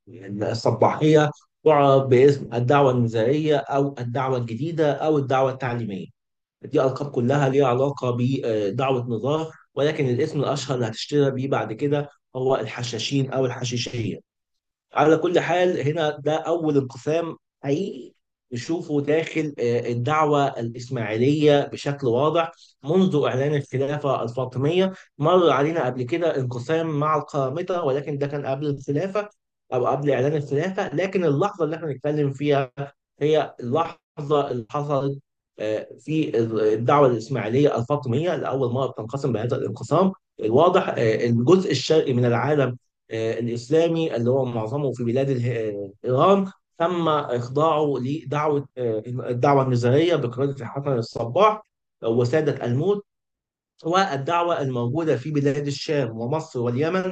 S2: الصباحية تعرف باسم الدعوة النزارية أو الدعوة الجديدة أو الدعوة التعليمية. دي ألقاب كلها ليها علاقة بدعوة نزار، ولكن الاسم الأشهر اللي هتشتهر بيه بعد كده هو الحشاشين أو الحشيشية. على كل حال هنا ده أول انقسام حقيقي نشوفه داخل آه، الدعوة الإسماعيلية بشكل واضح منذ إعلان الخلافة الفاطمية. مر علينا قبل كده انقسام مع القرامطة، ولكن ده كان قبل الخلافة أو قبل إعلان الخلافة. لكن اللحظة اللي احنا بنتكلم فيها هي اللحظة اللي حصلت آه، في الدعوة الإسماعيلية الفاطمية لأول مرة بتنقسم بهذا الانقسام الواضح. آه، الجزء الشرقي من العالم آه، الإسلامي اللي هو معظمه في بلاد اله- آه، إيران تم إخضاعه لدعوة آه، الدعوة النزارية بقيادة الحسن الصباح وسادة الموت. والدعوة الموجودة في بلاد الشام ومصر واليمن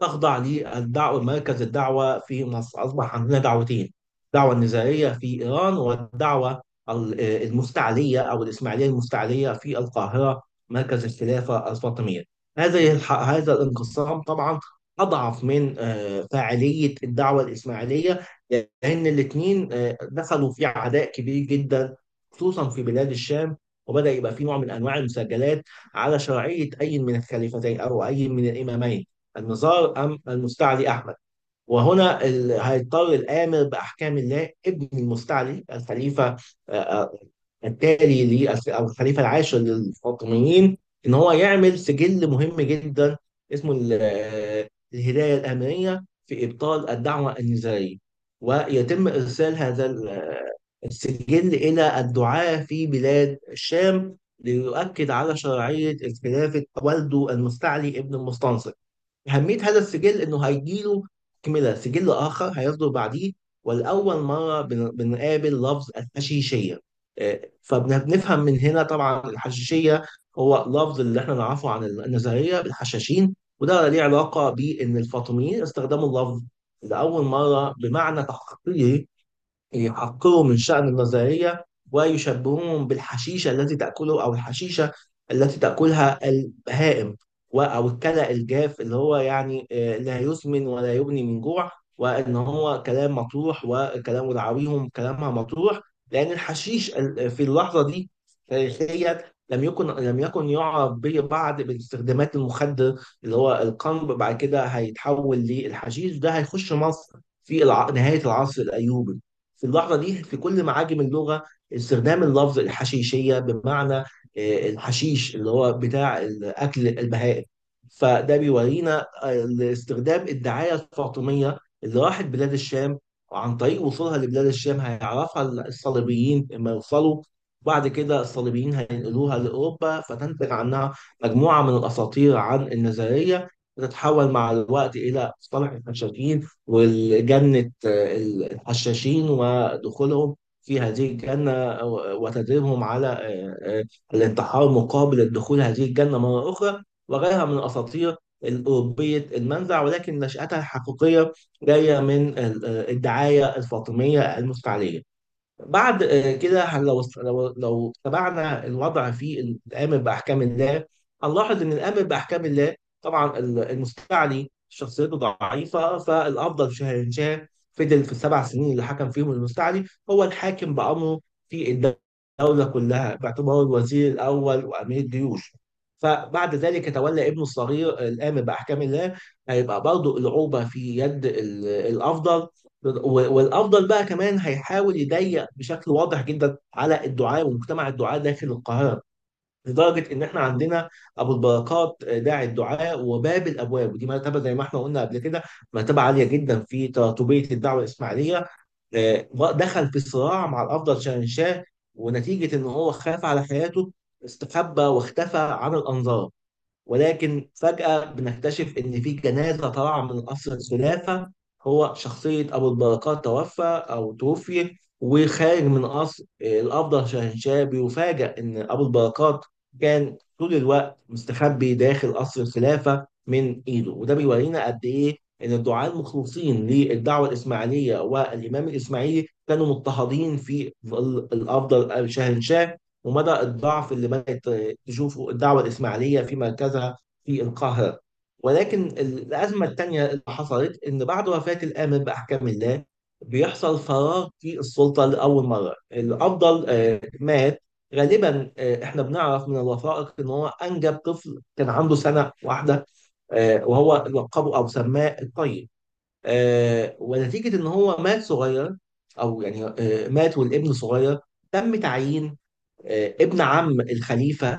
S2: تخضع للدعوة مركز الدعوة في مصر. أصبح عندنا دعوتين: الدعوة النزارية في إيران، والدعوة ال- المستعلية أو الإسماعيلية المستعلية في القاهرة مركز الخلافة الفاطمية. هذه الح... هذا الانقسام طبعا أضعف من آه، فاعلية الدعوة الإسماعيلية، لأن الاثنين دخلوا في عداء كبير جدا، خصوصا في بلاد الشام. وبدأ يبقى في نوع من أنواع المساجلات على شرعية أي من الخليفتين أو أي من الإمامين، النزار أم المستعلي أحمد. وهنا ال- هيضطر الآمر بأحكام الله ابن المستعلي الخليفة آه، آه، التالي لل- أو الخليفة العاشر للفاطميين، إن هو يعمل سجل مهم جدا اسمه ال- آه، الهداية الأمرية في إبطال الدعوة النزارية. ويتم إرسال هذا ال- آه، السجل إلى الدعاة في بلاد الشام ليؤكد على شرعية خلافة والده المستعلي ابن المستنصر. أهمية هذا السجل إنه هيجيله كملة سجل آخر هيصدر بعديه، والأول مرة بن- بنقابل لفظ الحشيشية. آه، فبنفهم من هنا طبعا الحشيشية هو لفظ اللي احنا نعرفه عن النزارية بالحشاشين، وده ليه علاقة بإن الفاطميين استخدموا اللفظ لأول مرة بمعنى تحقيقي، يحقروا من شأن النظرية ويشبهون بالحشيشة التي تأكله أو الحشيشة التي تأكلها البهائم، و- أو الكلى الجاف اللي هو يعني آه، لا يسمن ولا يغني من جوع، وإن هو كلام مطروح وكلام دعاويهم كلامها مطروح. لأن الحشيش ال- في اللحظة دي تاريخيا لم يكن لم يكن يعرف به بعد باستخدامات المخدر اللي هو القنب. بعد كده هيتحول للحشيش، ده هيخش مصر في الع... نهاية العصر الأيوبي. في اللحظة دي في كل معاجم اللغة استخدام اللفظ الحشيشية بمعنى آه، الحشيش اللي هو بتاع الأكل البهائم. فده بيورينا آه، استخدام الدعاية الفاطمية اللي راحت بلاد الشام، وعن طريق وصولها لبلاد الشام هيعرفها الصليبيين لما يوصلوا. بعد كده الصليبيين هينقلوها لأوروبا، فتنتج عنها مجموعة من الأساطير عن النظرية، بتتحول مع الوقت إلى مصطلح الحشاشين وجنة الحشاشين، ودخولهم في هذه الجنة وتدريبهم على آه، آه، الانتحار مقابل الدخول هذه الجنة مرة أخرى، وغيرها من الأساطير الأوروبية المنزع، ولكن نشأتها الحقيقية جاية من ال- آه، الدعاية الفاطمية المستعلية. بعد آه، كده هن- لو لو لو تبعنا الوضع في الامر باحكام الله، هنلاحظ ان الامر باحكام الله طبعا ال- المستعلي شخصيته ضعيفه، فالافضل شاهنشاه فضل في السبع سنين اللي حكم فيهم المستعلي هو الحاكم بامره في الدوله كلها باعتباره الوزير الاول وامير الجيوش. فبعد ذلك تولى ابنه الصغير الامر باحكام الله، هيبقى برضه العوبه في يد ال- الافضل. و- والافضل بقى كمان هيحاول يضيق بشكل واضح جدا على الدعاة ومجتمع الدعاة داخل القاهره، لدرجه ان احنا عندنا ابو البركات داعي الدعاة وباب الابواب، ودي مرتبه زي ما احنا قلنا قبل كده مرتبه عاليه جدا في تراتبيه الدعوه الاسماعيليه. آه، دخل في صراع مع الافضل شاهنشاه، ونتيجه ان هو خاف على حياته استخبى واختفى عن الانظار. ولكن فجأة بنكتشف إن في جنازة طالعة من قصر الخلافة، هو شخصية أبو البركات توفى أو توفي، وخارج من قصر الأفضل شاهنشاه بيفاجأ إن أبو البركات كان طول الوقت مستخبي داخل قصر الخلافة من إيده. وده بيورينا قد إيه إن الدعاة المخلصين للدعوة الإسماعيلية والإمام الإسماعيلي كانوا مضطهدين في ظل الأفضل شاهنشاه، ومدى الضعف اللي بدأت تشوفه الدعوة الإسماعيلية في مركزها في القاهرة. ولكن الأزمة الثانية اللي حصلت إن بعد وفاة الآمر بأحكام الله بيحصل فراغ في السلطة لأول مرة. الأفضل آه، مات غالبا. آه، احنا بنعرف من الوثائق ان هو انجب طفل كان عنده سنه واحده، آه، وهو لقبه او سماه الطيب. آه، ونتيجه ان هو مات صغير، او يعني آه، مات والابن صغير، تم تعيين آه، ابن عم الخليفة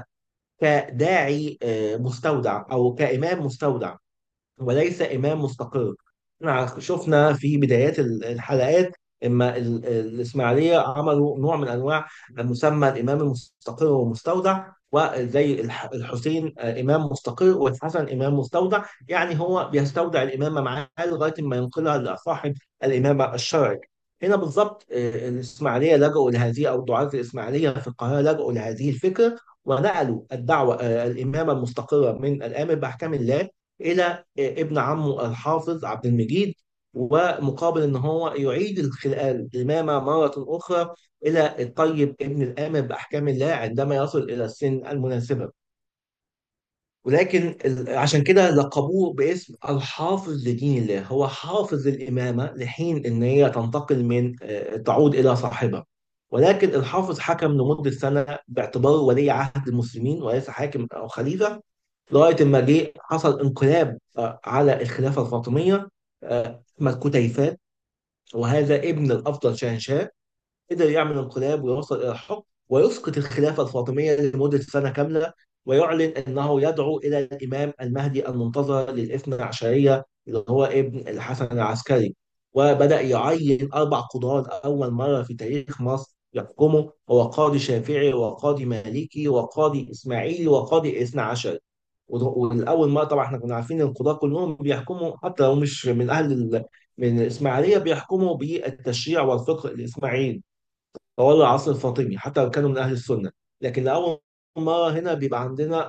S2: كداعي آه، مستودع أو كإمام مستودع، وليس إمام مستقر. احنا شفنا في بدايات ال- الحلقات اما ال- الإسماعيلية عملوا نوع من أنواع مسمى الإمام المستقر والمستودع، وزي الح- الحسين آه، إمام مستقر والحسن إمام مستودع، يعني هو بيستودع الإمامة معاه لغاية ما ينقلها لصاحب الإمامة الشرعي. هنا بالضبط آه، الإسماعيلية لجأوا لهذه، أو دعاة الإسماعيلية في القاهرة لجأوا لهذه الفكرة، ونقلوا الدعوة آه، الإمامة المستقرة من الآمر بأحكام الله الى ابن عمه الحافظ عبد المجيد، ومقابل ان هو يعيد الخل- الامامه مره اخرى الى الطيب ابن الامر باحكام الله عندما يصل الى السن المناسبه. ولكن ال- عشان كده لقبوه باسم الحافظ لدين الله، هو حافظ الإمامة لحين إن هي تنتقل من آه، تعود إلى صاحبها. ولكن الحافظ حكم لمدة سنة باعتباره ولي عهد المسلمين وليس حاكم أو خليفة، لغاية ما جه حصل انقلاب آه، على الخلافة الفاطمية. آه، أحمد كتيفات، وهذا ابن الأفضل شاهنشاه، قدر يعمل انقلاب ويوصل إلى الحكم ويسقط الخلافة الفاطمية لمدة سنة كاملة، ويعلن أنه يدعو إلى الإمام المهدي المنتظر للاثنى عشرية اللي هو ابن الحسن العسكري. وبدأ يعين أربع قضاة لأول مرة في تاريخ مصر يحكموا، هو قاضي شافعي وقاضي مالكي وقاضي إسماعيلي وقاضي اثنى عشر. والأول مرة طبعا احنا كنا عارفين إن القضاة كلهم بيحكموا، حتى لو مش من أهل ال... من الإسماعيلية، بيحكموا بالتشريع والفقه الإسماعيلي طوال العصر الفاطمي حتى لو كانوا من أهل السنة. لكن لأول مرة هنا بيبقى عندنا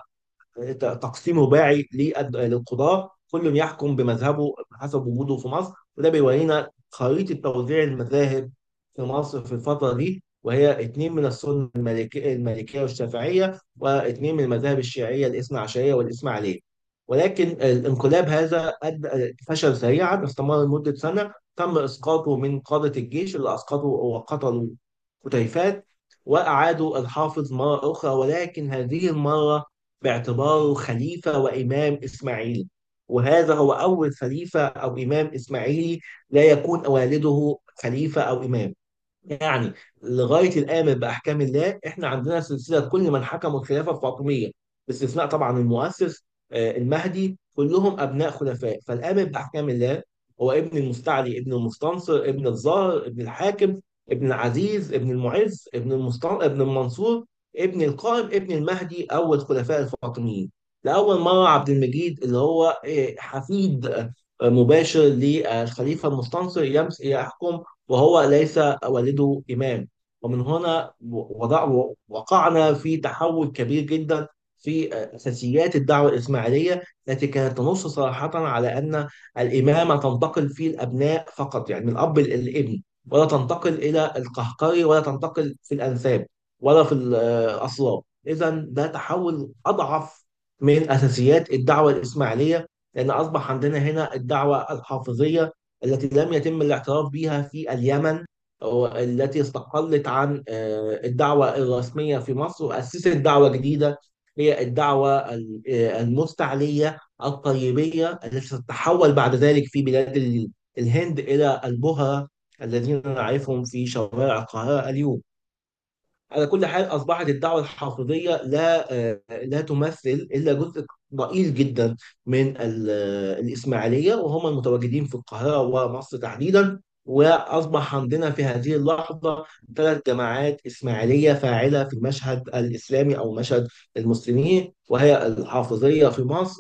S2: تقسيم رباعي للد- للقضاة، كل يحكم بمذهبه حسب وجوده في مصر. وده بيورينا خريطة توزيع المذاهب في مصر في الفترة دي، وهي اتنين من السنة المالكية المالكية والشافعية، واتنين من المذاهب الشيعية الاثنى عشرية والإسماعيلية. ولكن الانقلاب هذا أدى فشل سريعا استمر لمدة سنة، تم إسقاطه من قادة الجيش اللي أسقطوا وقتلوا هتيفات، وأعادوا الحافظ مرة أخرى، ولكن هذه المرة باعتباره خليفة وإمام إسماعيلي. وهذا هو أول خليفة أو إمام إسماعيلي لا يكون والده خليفة أو إمام. يعني لغايه الامر باحكام الله احنا عندنا سلسله كل من حكموا الخلافه الفاطميه باستثناء طبعا المؤسس آه، المهدي، كلهم ابناء خلفاء. فالامر باحكام الله هو ابن المستعلي، ابن المستنصر، ابن الظاهر، ابن الحاكم، ابن العزيز، ابن المعز، ابن المستن... ابن المنصور، ابن القائم، ابن المهدي، اول خلفاء الفاطميين. لاول مره عبد المجيد اللي هو آه، حفيد آه، مباشر للخليفه المستنصر يمس يحكم وهو ليس والده إمام. ومن هنا وضع وقعنا في تحول كبير جدا في أساسيات الدعوة الإسماعيلية، التي كانت تنص صراحة على أن الإمامة تنتقل في الأبناء فقط، يعني من الأب للابن، ولا تنتقل إلى القهقري، ولا تنتقل في الأنساب، ولا في الأصلاب. إذا ده تحول أضعف من أساسيات الدعوة الإسماعيلية، لأن أصبح عندنا هنا الدعوة الحافظية التي لم يتم الاعتراف بها في اليمن، والتي استقلت عن آه، الدعوة الرسمية في مصر وأسست دعوة جديدة، هي الدعوة ال- آه، المستعلية الطيبية، التي تتحول بعد ذلك في بلاد ال- الهند إلى البهرة الذين نعرفهم في شوارع القاهرة اليوم. على كل حال أصبحت الدعوة الحافظية لا آه، لا تمثل إلا جزء ضئيل جدا من ال- آه، الإسماعيلية، وهم المتواجدين في القاهرة ومصر تحديدا. وأصبح عندنا في هذه اللحظة ثلاث جماعات إسماعيلية فاعلة في المشهد الإسلامي أو مشهد المسلمين، وهي الحافظية في مصر،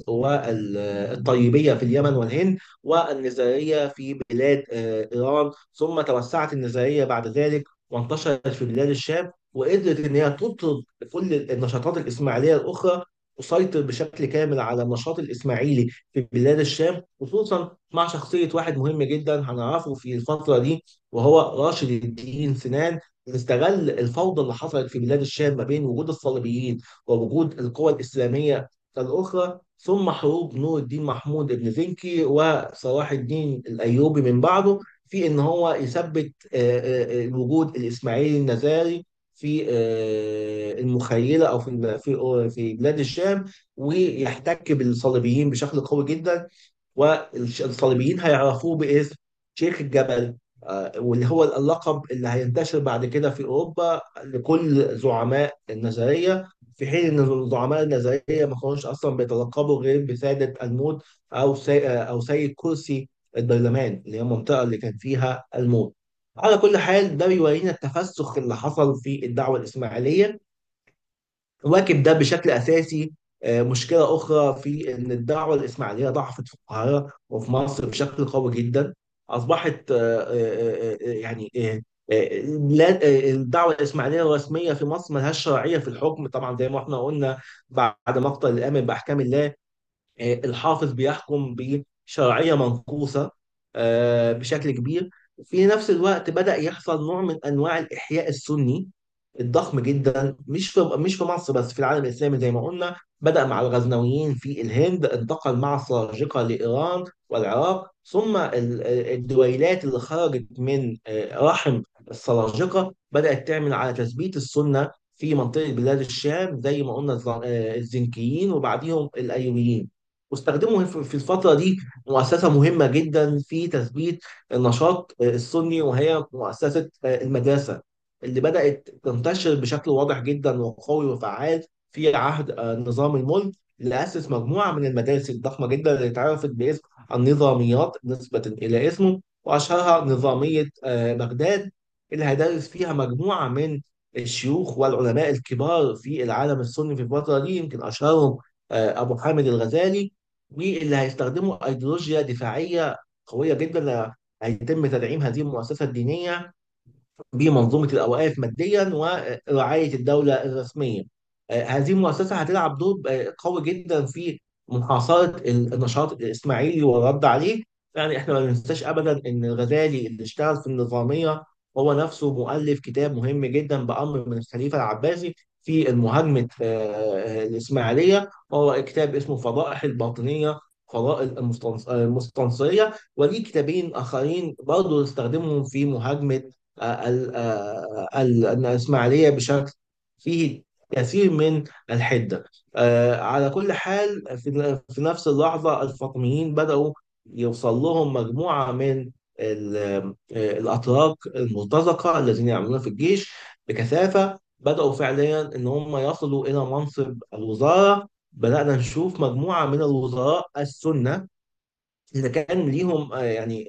S2: والطيبية في اليمن والهند، والنزارية في بلاد آه، إيران. ثم توسعت النزارية بعد ذلك وانتشرت في بلاد الشام، وقدرت ان هي تطرد كل النشاطات الاسماعيليه الاخرى، تسيطر بشكل كامل على النشاط الاسماعيلي في بلاد الشام، خصوصا مع شخصيه واحد مهم جدا هنعرفه في الفتره دي، وهو راشد الدين سنان، اللي استغل الفوضى اللي حصلت في بلاد الشام ما بين وجود الصليبيين ووجود القوى الاسلاميه الاخرى، ثم حروب نور الدين محمود بن زنكي وصلاح الدين الايوبي من بعده، في ان هو يثبت آه، آه، آه، الوجود الاسماعيلي النزاري في آه، المخيله او في في في بلاد الشام، ويحتك بالصليبيين بشكل قوي جدا. والصليبيين هيعرفوه باسم شيخ الجبل، آه، واللي هو اللقب اللي هينتشر بعد كده في اوروبا لكل زعماء النزاريه، في حين ان الزعماء النزاريه ما كانوش اصلا بيتلقبوا غير بساده الموت او سي او سيد كرسي البرلمان، اللي هي المنطقه اللي كان فيها الموت. على كل حال ده بيورينا التفسخ اللي حصل في الدعوه الاسماعيليه. واكب ده بشكل اساسي آه، مشكله اخرى في ان الدعوه الاسماعيليه ضعفت في القاهره وفي مصر بشكل قوي جدا. اصبحت آه، آه، آه، يعني آه، آه، لا- آه، الدعوه الاسماعيليه الرسميه في مصر ملهاش شرعيه في الحكم طبعا، زي ما احنا قلنا بعد مقتل الامر باحكام الله. آه، الحافظ بيحكم بشرعية منقوصة آه، بشكل كبير. في نفس الوقت بدأ يحصل نوع من أنواع الإحياء السني الضخم جدا، مش في مش في مصر بس، في العالم الإسلامي زي ما قلنا. بدأ مع الغزنويين في الهند، انتقل مع السلاجقة لإيران والعراق، ثم ال- الدويلات اللي خرجت من آه، رحم السلاجقة بدأت تعمل على تثبيت السنة في منطقة بلاد الشام، زي ما قلنا الز- آه، الزنكيين وبعديهم الأيوبيين. واستخدموا في في الفترة دي مؤسسة مهمة جدا في تثبيت النشاط السني، وهي مؤسسة المدرسة، اللي بدأت تنتشر بشكل واضح جدا وقوي وفعال في عهد نظام الملك، اللي أسس مجموعة من المدارس الضخمة جدا اللي اتعرفت باسم النظاميات نسبة إلى اسمه، وأشهرها نظامية آه، بغداد، اللي هيدرس فيها مجموعة من الشيوخ والعلماء الكبار في العالم السني في الفترة دي، يمكن أشهرهم آه، أبو حامد الغزالي. واللي هيستخدموا أيديولوجيا دفاعية قوية جدا، هيتم تدعيم هذه المؤسسة الدينية بمنظومة الأوقاف ماديا ورعاية الدولة الرسمية. آه، هذه المؤسسة هتلعب دور آه، قوي جدا في محاصرة النشاط الإسماعيلي والرد عليه. يعني احنا ما ننساش أبدا إن الغزالي اللي اشتغل في النظامية هو نفسه مؤلف كتاب مهم جدا بأمر من الخليفة العباسي في المهاجمة آه، الإسماعيلية، وهو كتاب اسمه فضائح الباطنية، فضائل المستنص- المستنصرية. وليه كتابين آخرين برضه استخدمهم في مهاجمة ال- ال- الإسماعيلية بشكل فيه كثير من الحدة. آه، على كل حال، في في نفس اللحظة الفاطميين بدأوا يوصل لهم مجموعة من ال- آه، الأتراك المرتزقة الذين يعملون في الجيش بكثافة. بدأوا فعليا إن هم يصلوا إلى منصب الوزارة. بدأنا نشوف مجموعة من الوزراء السنة اللي كان ليهم آه، يعني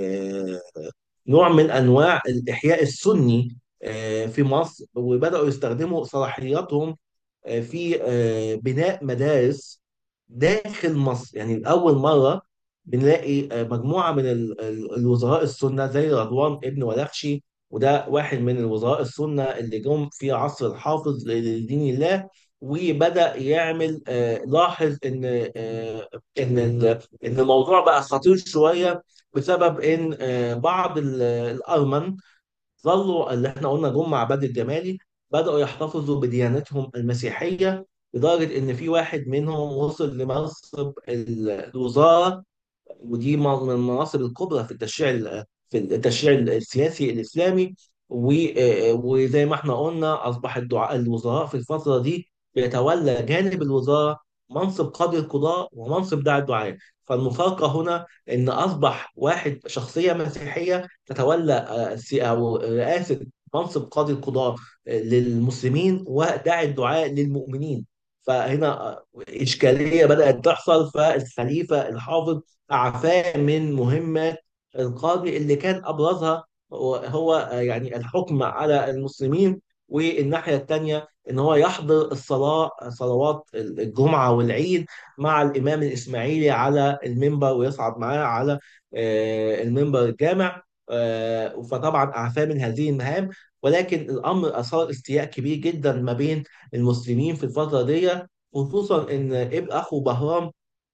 S2: آه، نوع من انواع الاحياء السني آه، في مصر، وبداوا يستخدموا صلاحياتهم آه، في آه، بناء مدارس داخل مصر. يعني لأول مرة بنلاقي آه، مجموعة من ال- ال- الوزراء السنة زي رضوان ابن ولخشي، وده واحد من الوزراء السنة اللي جم في عصر الحافظ لدين الله. وبدأ يعمل آه، لاحظ إن آه، إن ال- إن الموضوع بقى خطير شوية، بسبب إن آه، بعض ال- الأرمن ظلوا، اللي احنا قلنا جم مع بدر الجمالي، بدأوا يحتفظوا بديانتهم المسيحية، لدرجة إن في واحد منهم وصل لمنصب ال- الوزارة، ودي م- من المناصب الكبرى في التشريع ال- في التشريع السياسي الإسلامي. و- آه، وزي ما احنا قلنا أصبح الدعاء الوزراء في الفترة دي بيتولى جانب الوزارة منصب قاضي القضاء ومنصب داعي الدعاء. فالمفارقة هنا إن أصبح واحد شخصية مسيحية تتولى آه، سي- أو رئاسة منصب قاضي القضاء آه، للمسلمين، وداعي الدعاء للمؤمنين. فهنا آه، إشكالية بدأت تحصل، فالخليفة الحافظ أعفاه من مهمة القاضي اللي كان أبرزها هو هو، آه، يعني الحكم على المسلمين، والناحية التانية إن هو يحضر الصلاة صلوات الجمعة والعيد مع الإمام الإسماعيلي على المنبر، ويصعد معاه على آه، المنبر الجامع. آه، فطبعا أعفاه من هذه المهام. ولكن الأمر أثار استياء كبير جدا ما بين المسلمين في الفترة دي، خصوصا إن ابن أخو بهرام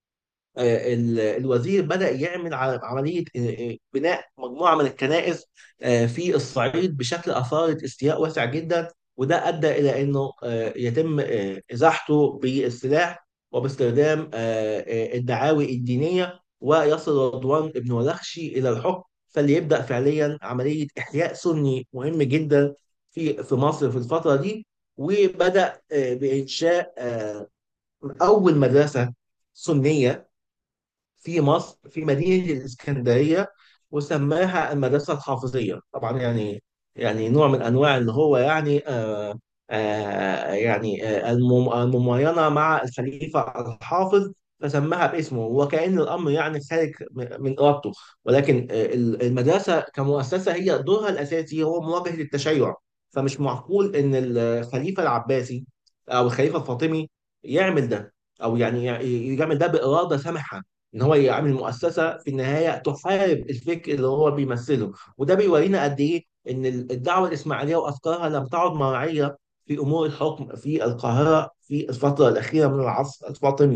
S2: آه، ال- الوزير بدأ يعمل ع- عملية آه، آه، بناء مجموعة من الكنائس آه، في الصعيد بشكل أثارت استياء واسع جدا. وده أدى إلى أنه آه، يتم آه، إزاحته بالسلاح وباستخدام آه، آه، الدعاوي الدينية، ويصل رضوان بن ولخشي إلى الحكم، فاللي يبدأ فعليا عملية إحياء سني مهم جدا في في مصر في الفترة دي. وبدأ آه، بإنشاء آه، أول مدرسة سنية في مصر في مدينة الإسكندرية، وسماها المدرسة الحافظية. طبعا يعني يعني نوع من أنواع اللي هو يعني آه آه يعني آه الم- المماينة مع الخليفة الحافظ، فسماها باسمه، وكأن الأمر يعني خارج م- من إرادته. ولكن آه ال- المدرسة كمؤسسة هي دورها الأساسي هو مواجهة التشيع. فمش معقول إن الخليفة العباسي أو الخليفة الفاطمي يعمل ده، او يعني يعمل ده باراده سامحه، ان هو يعمل مؤسسه في النهايه تحارب الفكر اللي هو بيمثله. وده بيورينا قد ايه ان الدعوه الاسماعيليه وافكارها لم تعد مرعيه في امور الحكم في القاهره في الفتره الاخيره من العصر الفاطمي.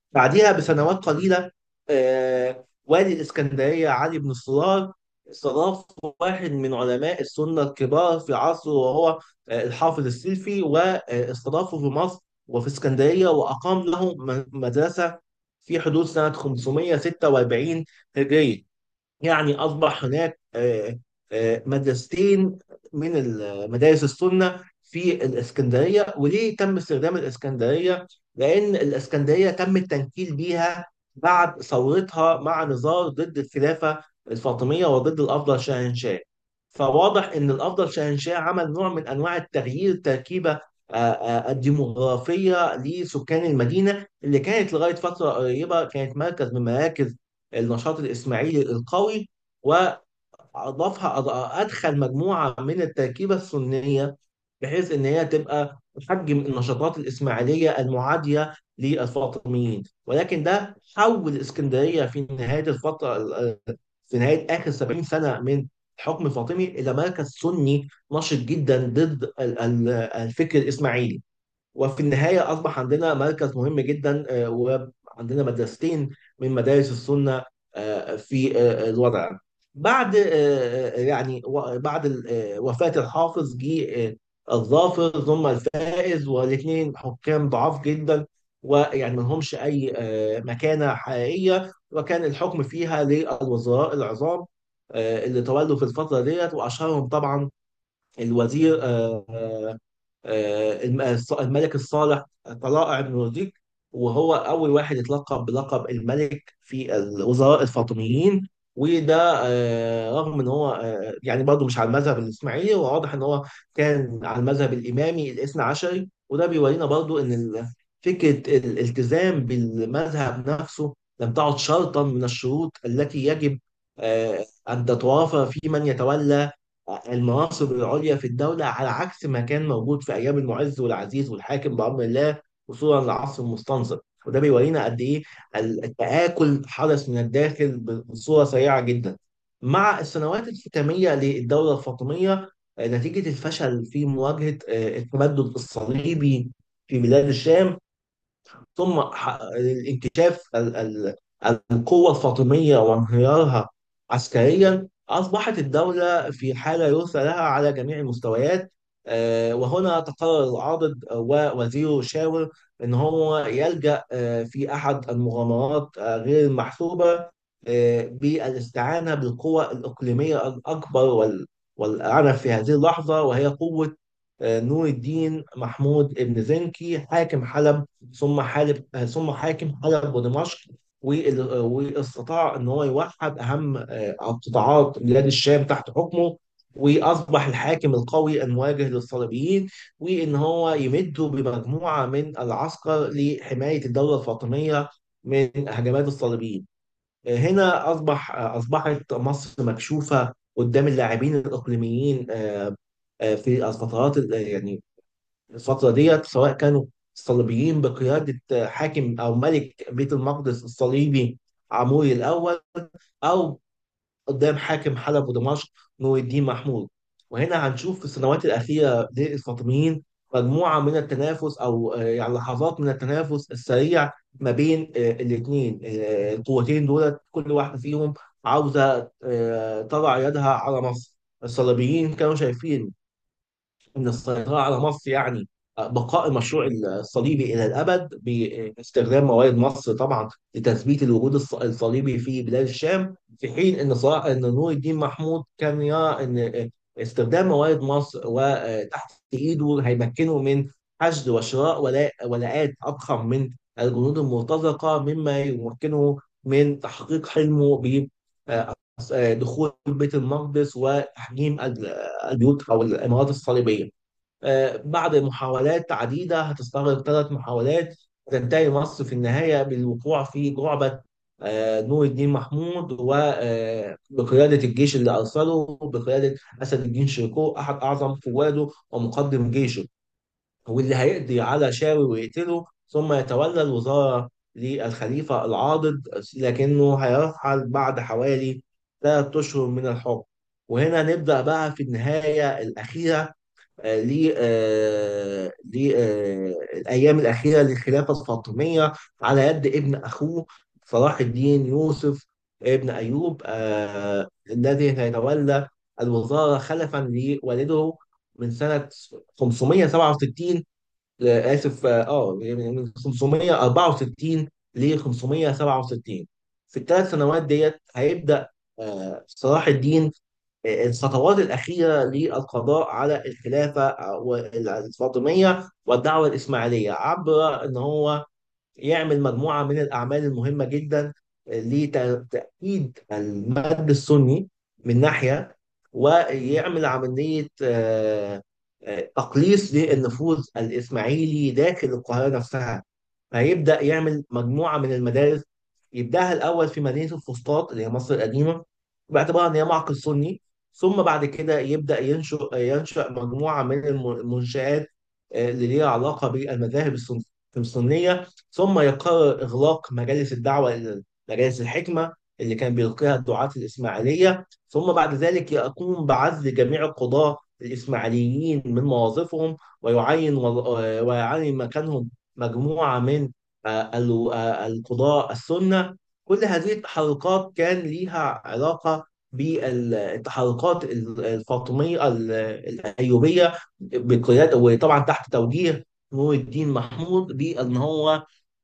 S2: بعديها بسنوات قليلة، آه، والي الإسكندرية علي بن الصلار استضاف واحد من علماء السنة الكبار في عصره، وهو آه، الحافظ السيوطي، واستضافه في مصر وفي اسكندرية، وأقام له م- مدرسة في حدود سنة خمسمائة وستة وأربعين هجرية. يعني أصبح هناك آه، آه، مدرستين من ال- مدارس السنة في الإسكندرية. وليه تم استخدام الإسكندرية؟ لأن الإسكندرية تم التنكيل بيها بعد ثورتها مع نزار ضد الخلافة الفاطمية وضد الأفضل شاهنشاه. فواضح إن الأفضل شاهنشاه عمل نوع من أنواع التغيير، التركيبة آه، آه، الديموغرافية لسكان المدينة، اللي كانت لغاية فترة قريبة كانت مركز من مراكز النشاط الإسماعيلي القوي. وأضافها أدخل مجموعة من التركيبة السنية، بحيث إن هي تبقى تحجم النشاطات الإسماعيلية المعادية للفاطميين. ولكن ده حول الإسكندرية في نهاية الفترة، في نهاية آخر سبعين سنة من الحكم الفاطمي، إلى مركز سني نشط جدا ضد ال- ال- الفكر الإسماعيلي. وفي النهاية أصبح عندنا مركز مهم جدا، آه، وعندنا مدرستين من مدارس السنة آه، في آه، الوضع. بعد آه، آه، يعني و- بعد ال- آه، وفاة الحافظ جه آه، الظافر ثم الفائز، والاثنين حكام ضعاف جدا، ويعني ما لهمش أي آه، مكانة حقيقية، وكان الحكم فيها للوزراء العظام آه، اللي تولوا في الفترة ديت. وأشهرهم طبعا الوزير آه، آه، آه، الم- الص- الملك الصالح طلائع بن ورديك، وهو أول واحد يتلقب بلقب الملك في الوزراء الفاطميين. وده آه، رغم ان هو آه، يعني برضه مش على المذهب الاسماعيلي، وواضح ان هو كان على المذهب الامامي الاثنى عشري. وده بيورينا برضه ان ال- فكره الالتزام بالمذهب نفسه لم تعد شرطا من الشروط التي يجب آه، ان تتوافر في من يتولى المناصب العليا في الدولة، على عكس ما كان موجود في أيام المعز والعزيز والحاكم بأمر الله وصولا لعصر المستنصر. وده بيورينا قد إيه التآكل حدث من الداخل بصورة سريعة جدا. مع السنوات الختامية للدولة الفاطمية، آه، نتيجة الفشل في مواجهة آه، التمدد الصليبي في بلاد الشام، ثم ح- انكشاف ال- ال- القوة الفاطمية وانهيارها عسكريا، أصبحت الدولة في حالة يرثى لها على جميع المستويات. آه، وهنا تقرر العاضد ووزيره شاور إن هو يلجأ آه، في أحد المغامرات آه، غير المحسوبة آه، بالاستعانة بالقوى الإقليمية الأكبر وال- والأعنف في هذه اللحظة، وهي قوة آه، نور الدين محمود ابن زنكي حاكم حلب، ثم حالب آه، ثم حاكم حلب ودمشق. وال- واستطاع ان هو يوحد اهم آه، قطاعات بلاد الشام تحت حكمه، واصبح الحاكم القوي المواجه للصليبيين، وان هو يمده بمجموعه من العسكر لحمايه الدوله الفاطميه من هجمات الصليبيين. آه، هنا اصبح آه، اصبحت مصر مكشوفه قدام اللاعبين الاقليميين آه، آه، في الفترات ال- يعني الفترة ديت، سواء كانوا الصليبيين بقيادة حاكم أو ملك بيت المقدس الصليبي عموري الأول، أو قدام حاكم حلب ودمشق نور الدين محمود. وهنا هنشوف في السنوات الأخيرة للفاطميين مجموعة من التنافس، أو آه، يعني لحظات من التنافس السريع ما بين الاثنين القوتين دولت، كل واحدة فيهم عاوزة آه، تضع يدها على مصر. الصليبيين كانوا شايفين ان السيطره على مصر يعني بقاء المشروع الصليبي الى الابد، باستخدام موارد مصر طبعا لتثبيت الوجود الص- الصليبي في بلاد الشام. في حين ان صراحه ان نور الدين محمود كان يرى ان استخدام موارد مصر وتحت ايده هيمكنه من حشد وشراء ولاء ولاءات اضخم من الجنود المرتزقه، مما يمكنه من تحقيق حلمه ب دخول بيت المقدس وتحجيم البيوت او الامارات الصليبيه. آه، بعد محاولات عديدة هتستغرق ثلاث محاولات، تنتهي مصر في النهاية بالوقوع في جعبة آه، نور الدين محمود، وبقيادة الجيش اللي أرسله بقيادة أسد الدين شيركو، أحد أعظم قواده ومقدم جيشه، واللي هيقضي على شاوي ويقتله، ثم يتولى الوزارة للخليفة العاضد، لكنه هيرحل بعد حوالي ثلاث أشهر من الحكم. وهنا نبدأ بقى في النهاية الأخيرة للأيام الأخيرة للخلافة الفاطمية على يد ابن أخوه صلاح الدين يوسف ابن أيوب، آه، الذي سيتولى الوزارة خلفا لوالده من سنة خمسمائة وسبعة وستين، آه، آسف اه آه، من خمسمائة وأربعة وستين ل خمسمائة وسبعة وستين. في الثلاث سنوات ديت هيبدأ آه، صلاح الدين الخطوات الأخيرة للقضاء على الخلافة الفاطمية والدعوة الإسماعيلية، عبر أن هو يعمل مجموعة من الأعمال المهمة جدا لتأكيد المد السني من ناحية، ويعمل عملية آه، آه، تقليص للنفوذ الإسماعيلي داخل القاهرة نفسها. هيبدأ يعمل مجموعة من المدارس، يبدأها الأول في مدينة الفسطاط اللي هي مصر القديمة باعتبارها إن هي معقل سني، ثم بعد كده يبدأ ينشئ ينشأ مجموعة من الم- المنشآت آه، اللي ليها علاقة بالمذاهب السن- السنية، ثم يقرر إغلاق مجالس الدعوة، مجالس الحكمة اللي كان بيلقيها الدعاة الإسماعيلية، ثم بعد ذلك يقوم بعزل جميع القضاة الإسماعيليين من مواظفهم، ويعين ويعين مكانهم مجموعة من آه، ال- آه، القضاء السنة. كل هذه التحركات كان ليها علاقة بالتحركات الفاطمية ال- الأيوبية بقيادة، وطبعا تحت توجيه نور الدين محمود، بأن هو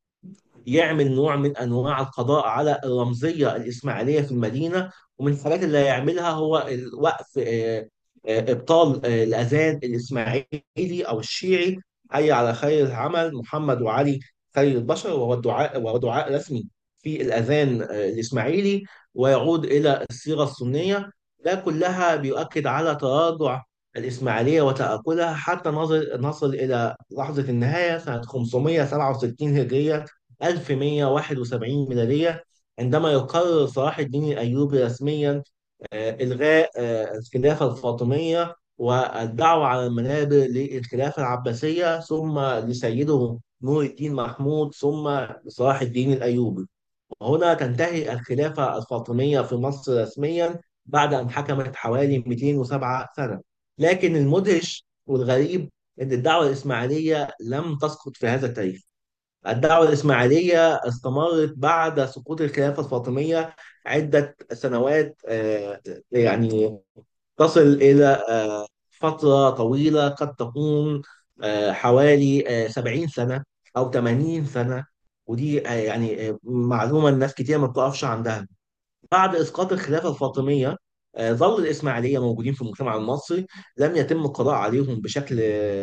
S2: يعمل نوع من انواع القضاء على الرمزيه الاسماعيليه في المدينه. ومن الحاجات اللي هيعملها هو الوقف آه، آه، ابطال آه، الاذان الاسماعيلي او الشيعي، حي على خير العمل محمد وعلي خير البشر، وهو الدعاء وهو دعاء رسمي في الاذان آه، الاسماعيلي، ويعود الى الصيغه السنيه. ده كلها بيؤكد على تراجع الإسماعيلية وتآكلها حتى نصل نصل إلى لحظة النهاية سنة خمسمائة وسبعة وستين هجرية، ألف ومائة وواحد وسبعين ميلادية، عندما يقرر صلاح الدين الأيوبي رسميا آه، إلغاء آه، الخلافة الفاطمية والدعوة على المنابر للخلافة العباسية، ثم لسيده نور الدين محمود، ثم لصلاح الدين الأيوبي. وهنا تنتهي الخلافة الفاطمية في مصر رسميا بعد أن حكمت حوالي مئتين وسبعة سنة. لكن المدهش والغريب أن الدعوة الإسماعيلية لم تسقط في هذا التاريخ. الدعوة الإسماعيلية استمرت بعد سقوط الخلافة الفاطمية عدة سنوات، آه، يعني تصل إلى آه، فترة طويلة قد تكون آه، حوالي آه، سبعين سنة أو ثمانين سنة. ودي آه، يعني آه، معلومة الناس كتير ما بتقفش عندها. بعد إسقاط الخلافة الفاطمية آه، ظل الإسماعيلية موجودين في المجتمع المصري، لم يتم القضاء عليهم بشكل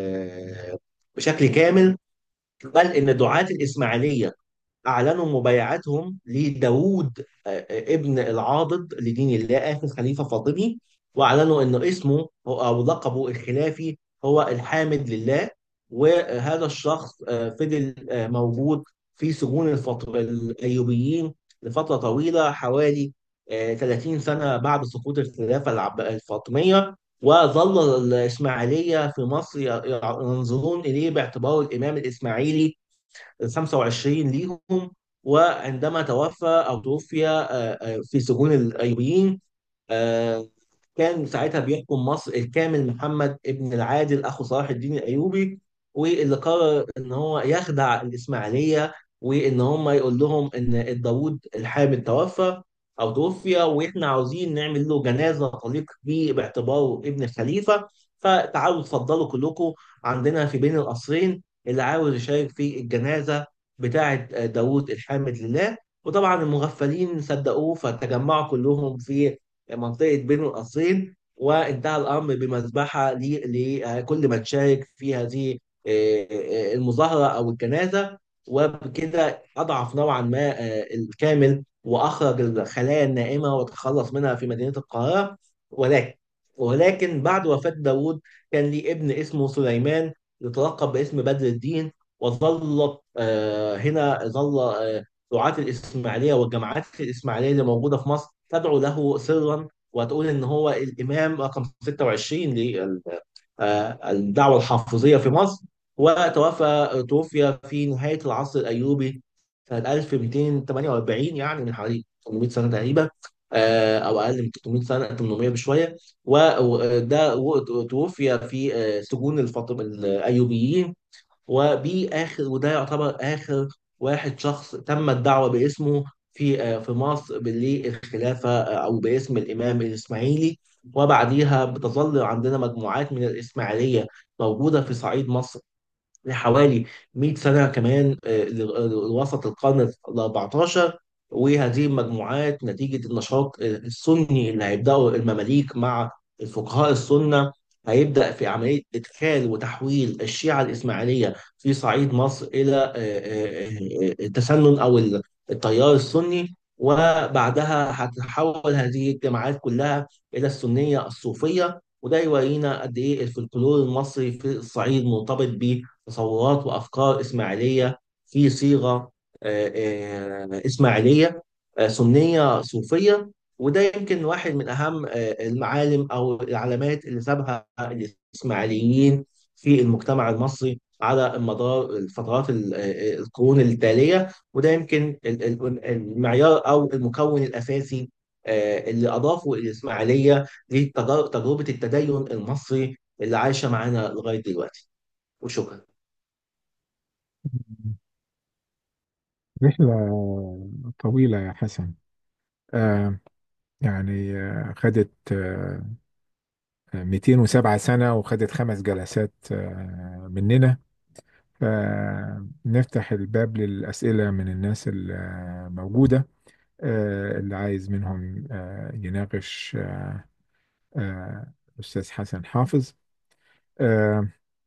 S2: آه، بشكل كامل، بل إن دعاة الإسماعيلية أعلنوا مبايعتهم لداوود آه، آه، ابن العاضد لدين الله آخر خليفة فاطمي، وأعلنوا أنه اسمه هو- أو لقبه الخلافي هو الحامد لله. وهذا الشخص آه، فضل آه، موجود في سجون الفاط- الأيوبيين لفترة طويلة، حوالي آه، ثلاثين سنة بعد سقوط الخلافة العب- الفاطمية. وظل الإسماعيلية في مصر ي- ينظرون إليه باعتباره الإمام الإسماعيلي ال خمسة وعشرين ليهم. وعندما توفى او توفي آه، آه، في سجون الايوبيين، آه، كان ساعتها بيحكم مصر الكامل محمد ابن العادل اخو صلاح الدين الايوبي، واللي قرر ان هو يخدع الاسماعيليه، وان هم يقول لهم ان داوود الحامد توفى او توفي، واحنا عاوزين نعمل له جنازه تليق بيه باعتباره ابن الخليفه. فتعالوا اتفضلوا كلكم عندنا في بين القصرين، اللي عاوز يشارك في الجنازه بتاعه داوود الحامد لله. وطبعا المغفلين صدقوه فتجمعوا كلهم في منطقة بين القصرين، وانتهى الأمر بمذبحة ل- لكل من شارك في هذه آه، آه، المظاهرة أو الجنازة. وبكده أضعف نوعا ما آه، الكامل، وأخرج الخلايا النائمة وتخلص منها في مدينة القاهرة. ولكن ولكن بعد وفاة داوود كان لي ابن اسمه سليمان يتلقب باسم بدر الدين. وظلت آه، هنا ظل آه، دعاة الإسماعيلية والجماعات الإسماعيلية اللي موجودة في مصر تدعو له سرا، وتقول إن هو الإمام رقم ستة وعشرين للدعوة الحافظية في مصر. وتوفى توفي في نهاية العصر الأيوبي سنة ألف ومئتين وثمانية وأربعين، يعني من حوالي ثمانمائة سنة تقريبا. آه، او اقل من ثلاثمائة سنه، ثمانمائة بشويه. وده توفي في آه، سجون الفاطم الايوبيين. وبآخر وده يعتبر آخر واحد شخص تم الدعوة باسمه في آه، في مصر للخلافة، آه، أو باسم الإمام الإسماعيلي. وبعديها بتظل عندنا مجموعات من الإسماعيلية موجودة في صعيد مصر لحوالي مئة سنة كمان، آه، ل- لوسط القرن ال الأربعتاشر. وهذه المجموعات نتيجة النشاط آه، السني اللي هيبدأوا المماليك مع الفقهاء السنة، هيبدأ في عملية إدخال وتحويل الشيعة الإسماعيلية في صعيد مصر إلى آه، آه، آه، التسنن أو ال- التيار السني. وبعدها هتتحول هذه الجماعات كلها إلى السنية الصوفية. وده يورينا قد إيه الفلكلور المصري في الصعيد مرتبط تصورات وأفكار إسماعيلية في صيغة آه، آه، إسماعيلية آه، سنية صوفية. وده يمكن واحد من أهم آه، المعالم أو العلامات اللي سابها الإسماعيليين في المجتمع المصري على مدار الفترات ال- آه، القرون التالية. وده يمكن ال- ال- المعيار أو المكون الأساسي آه، اللي أضافه الإسماعيلية لتجربة التدين المصري اللي عايشة معانا لغاية دلوقتي. وشكرا.
S1: رحلة طويلة يا حسن. آه يعني آه خدت آه مئتين وسبعة سنة، وخدت خمس جلسات آه مننا. فنفتح الباب للأسئلة من الناس الموجودة، آه اللي عايز منهم آه يناقش آه آه أستاذ حسن حافظ. آه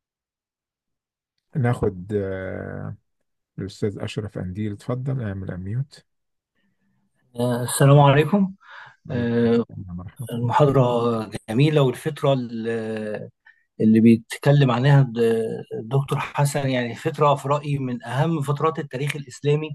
S1: ناخد آه الأستاذ أشرف أنديل، اتفضل اعمل أميوت.
S3: آه، السلام عليكم.
S1: عليكم
S3: آه،
S1: السلام ورحمة الله.
S3: المحاضرة جميلة، والفترة اللي اللي بيتكلم عنها الد- الدكتور حسن يعني فترة في رأيي من أهم فترات التاريخ الإسلامي،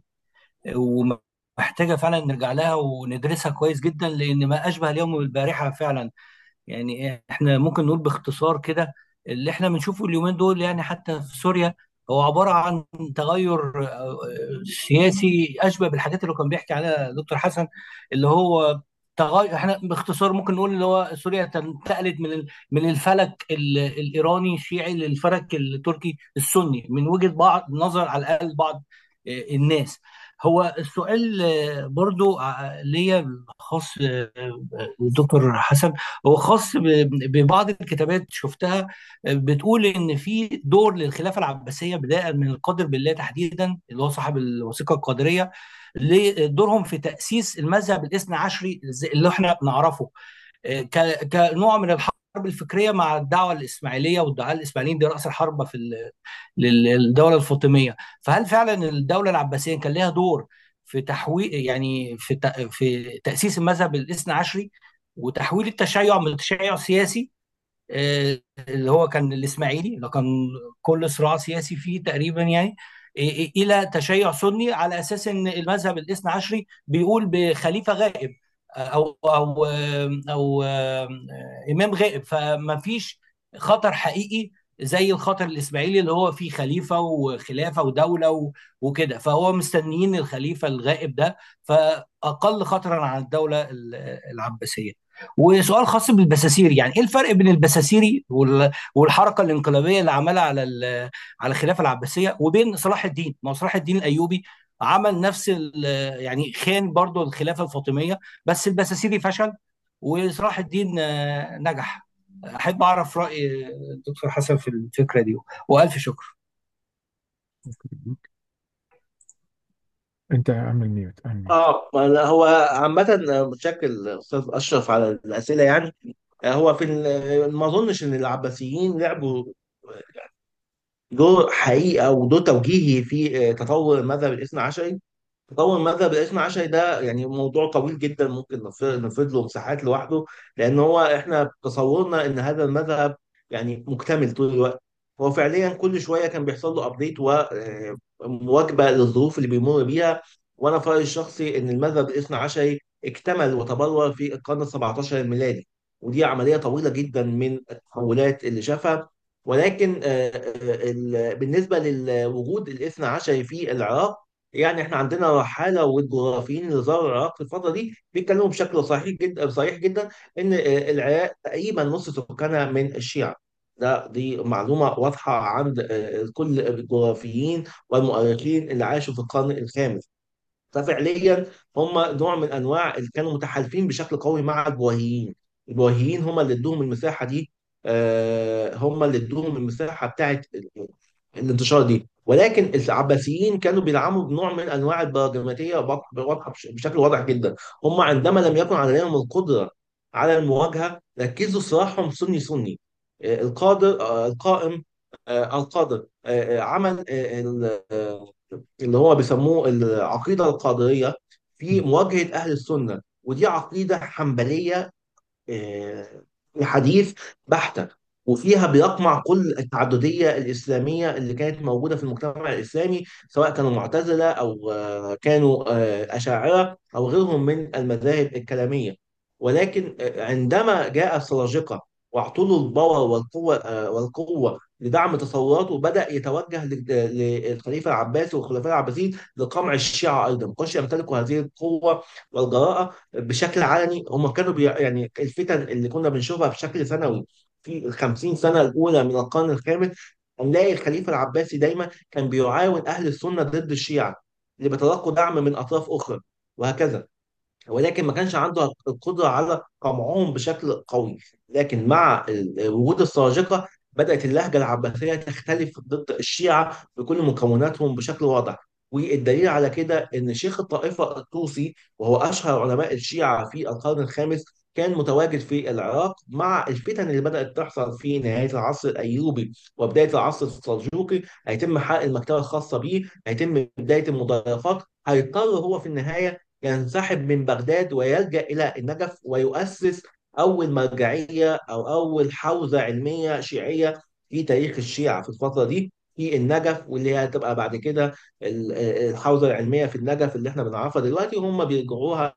S3: ومحتاجة فعلا نرجع لها وندرسها كويس جدا، لأن ما أشبه اليوم بالبارحة فعلا. يعني احنا ممكن نقول باختصار كده اللي احنا بنشوفه اليومين دول، يعني حتى في سوريا، هو عبارة عن تغير آه، سياسي أشبه بالحاجات اللي كان بيحكي عليها دكتور حسن، اللي هو تغير. احنا باختصار ممكن نقول اللي هو سوريا انتقلت من ال- من الفلك ال- الإيراني الشيعي للفلك التركي السني، من وجهة بعض نظر على الأقل بعض آه، الناس. هو السؤال آه، برضو آه، ليا خاص آه، الدكتور حسن، هو خاص ب- ببعض الكتابات شفتها بتقول ان في دور للخلافه العباسيه بدايه من القادر بالله تحديدا، اللي هو صاحب الوثيقه القادريه، لدورهم في تاسيس المذهب الاثنى عشري زي- اللي احنا نعرفه، ك- كنوع من الحرب الفكريه مع الدعوه الاسماعيليه، والدعاء الاسماعيليين دي راس الحربه في ال- لل- للدوله الفاطميه. فهل فعلا الدوله العباسيه كان لها دور في تحويل، يعني في ت- في تاسيس المذهب الاثنى عشري وتحويل التشيع من تشيع سياسي، آه، اللي هو كان الاسماعيلي، اللي كان كل صراع سياسي فيه تقريبا يعني، آه، آه، الى تشيع سني، على اساس ان المذهب الاثنى عشري بيقول بخليفه غائب، آه، او او آه، او آه، امام غائب، فما فيش خطر حقيقي زي الخطر الاسماعيلي اللي هو فيه خليفه وخلافه ودوله و- وكده. فهو مستنيين الخليفه الغائب ده، فاقل خطرا على الدوله ال- العباسيه. وسؤال خاص بالبساسيري، يعني ايه الفرق بين البساسيري وال- والحركه الانقلابيه اللي عملها على ال- على الخلافه العباسيه، وبين صلاح الدين؟ ما هو صلاح الدين الايوبي عمل نفس ال- يعني خان برضو الخلافه الفاطميه، بس البساسيري فشل وصلاح الدين آه، نجح. احب اعرف راي الدكتور حسن في الفكره دي، والف شكر.
S1: انت اعمل ميوت اعمل ميوت.
S2: اه، ما لا، هو عامة متشكل أستاذ أشرف على الأسئلة يعني. هو في ال- ما أظنش إن العباسيين لعبوا دور حقيقي أو دور توجيهي في تطور المذهب الاثنى عشري. تطور المذهب الاثنى عشري ده يعني موضوع طويل جدا، ممكن نف- نفرد له مساحات لوحده. لان هو احنا تصورنا ان هذا المذهب يعني مكتمل طول الوقت. هو فعليا كل شويه كان بيحصل له ابديت ومواكبه للظروف اللي بيمر بيها. وانا في رايي الشخصي ان المذهب الاثنى عشري اكتمل وتبلور في القرن ال السابع عشر الميلادي. ودي عمليه طويله جدا من التحولات اللي شافها. ولكن آه، آه، ال- بالنسبه للوجود الاثنى عشري في العراق، يعني احنا عندنا رحاله والجغرافيين اللي زاروا العراق في الفتره دي بيتكلموا بشكل صحيح جدا صحيح جدا ان آه، العراق تقريبا نص سكانها من الشيعه. ده دي معلومه واضحه عند آه، كل الجغرافيين والمؤرخين اللي عاشوا في القرن الخامس. ففعليا هم نوع من انواع اللي كانوا متحالفين بشكل قوي مع البويهيين. البويهيين هم اللي ادوهم المساحه دي، آه، هم اللي ادوهم المساحه بتاعت الانتشار دي. ولكن العباسيين كانوا بيلعبوا بنوع من انواع البراجماتيه واضح- واضحه بش- بشكل واضح جدا. هم عندما لم يكن عليهم القدره على المواجهه ركزوا صراعهم سني سني. آه، القادر آه، القائم آه، القادر آه، آه، عمل آه، ال- آه، اللي هو بيسموه العقيده القادريه في مواجهه اهل السنه، ودي عقيده حنبليه آه، حديث بحتة، وفيها بيقمع كل التعددية الإسلامية اللي كانت موجودة في المجتمع الإسلامي، سواء كانوا معتزلة أو آه، كانوا آه، أشاعرة أو غيرهم من المذاهب الكلامية. ولكن آه، عندما جاء السلاجقة واعطوا له الباور والقوة آه، والقوة لدعم تصوراته، بدأ يتوجه لل- للخليفة العباسي والخلفاء العباسيين لقمع الشيعة أيضا. ما كانش يمتلكوا هذه القوة والجراءة بشكل علني. هم كانوا بي يعني الفتن اللي كنا بنشوفها بشكل سنوي في الخمسين سنة الأولى من القرن الخامس، هنلاقي الخليفة العباسي دايما كان بيعاون أهل السنة ضد الشيعة اللي بيتلقوا دعم من أطراف أخرى، وهكذا. ولكن ما كانش عنده القدرة على قمعهم بشكل قوي. لكن مع ال- وجود السلاجقة بدأت اللهجة العباسية تختلف ضد الشيعة بكل مكوناتهم بشكل واضح. والدليل على كده ان شيخ الطائفة الطوسي، وهو اشهر علماء الشيعة في القرن الخامس، كان متواجد في العراق مع الفتن اللي بدأت تحصل في نهاية العصر الأيوبي وبداية العصر السلجوقي. هيتم حرق المكتبة الخاصة به، هيتم بداية المضايقات، هيضطر هو في النهاية ينسحب من بغداد ويلجأ إلى النجف ويؤسس أول مرجعية أو أول حوزة علمية شيعية في تاريخ الشيعة في الفترة دي في النجف، واللي هي هتبقى بعد كده ال- الحوزة العلمية في النجف اللي احنا بنعرفها دلوقتي، هم بيرجعوها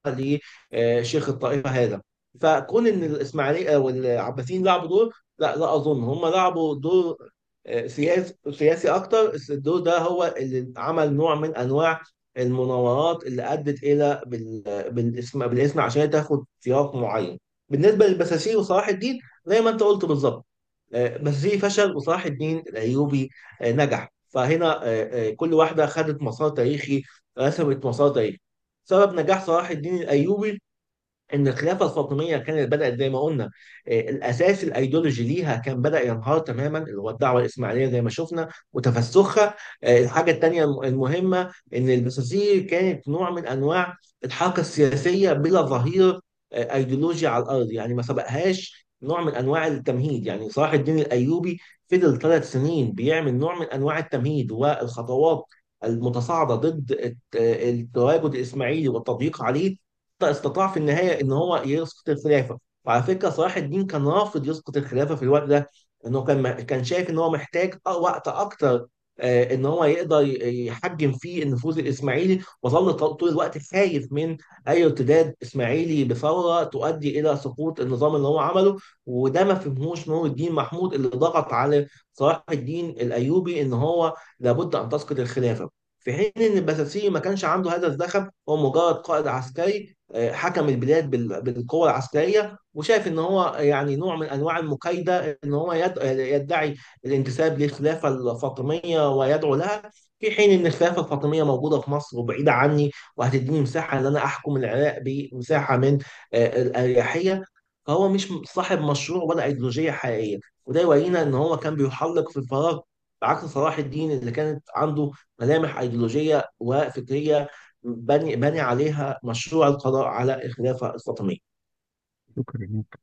S2: لشيخ الطائفة هذا. فكون ان الاسماعيليه والعباسيين لعبوا دور، لا لا اظن هم لعبوا دور آه، سياسي سياسي اكتر. الدور ده هو اللي عمل نوع من انواع المناورات اللي ادت الى بال... بالاسم بالاسم عشان تاخد سياق معين. بالنسبه للبساتين وصلاح الدين، زي ما انت قلت بالظبط، آه، بساتين فشل وصلاح الدين الايوبي آه، نجح. فهنا آه، آه، كل واحده خدت مسار تاريخي، رسمت مسار تاريخي. سبب نجاح صلاح الدين الايوبي ان الخلافه الفاطميه كانت بدات زي ما قلنا، آه، الاساس الايديولوجي ليها كان بدا ينهار تماما، اللي هو الدعوه الاسماعيليه زي ما شفنا وتفسخها. آه، الحاجه الثانيه المهمه ان البساتين كانت نوع من انواع الحركه السياسيه بلا ظهير آه، ايديولوجي على الارض، يعني ما سبقهاش نوع من انواع التمهيد. يعني صلاح الدين الايوبي فضل ثلاث سنين بيعمل نوع من انواع التمهيد والخطوات المتصاعده ضد الت- التواجد الاسماعيلي والتضييق عليه، استطاع في النهايه ان هو يسقط الخلافه. وعلى فكره صلاح الدين كان رافض يسقط الخلافه في الوقت ده، انه كان كان شايف ان هو محتاج أ- وقت اكتر آه، ان هو يقدر ي- يحجم فيه النفوذ الاسماعيلي، وظل ط- طول الوقت خايف من اي ارتداد اسماعيلي بثوره تؤدي الى سقوط النظام اللي هو عمله. وده ما فهموش نور الدين محمود اللي ضغط على صلاح الدين الايوبي ان هو لابد ان تسقط الخلافه، في حين ان البساتين ما كانش عنده هذا الزخم. هو مجرد قائد عسكري آه، حكم البلاد بال- بالقوة العسكرية، وشايف ان هو يعني نوع من انواع المكايدة ان هو يد- يدعي الانتساب للخلافة الفاطمية ويدعو لها، في حين ان الخلافة الفاطمية موجودة في مصر وبعيدة عني، وهتديني مساحة ان انا احكم العراق بمساحة من آه، الاريحية. فهو مش صاحب مشروع ولا ايديولوجية حقيقية. وده يورينا ان هو كان بيحلق في الفراغ، بعكس صلاح الدين اللي كانت عنده ملامح ايديولوجية وفكرية بني بني عليها مشروع القضاء على الخلافة الفاطمية.
S1: شكرا لك.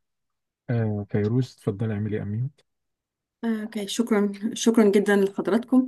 S1: آه فيروز، تفضلي اعملي امين.
S4: آه، اوكي، شكرا شكرا جدا لحضراتكم.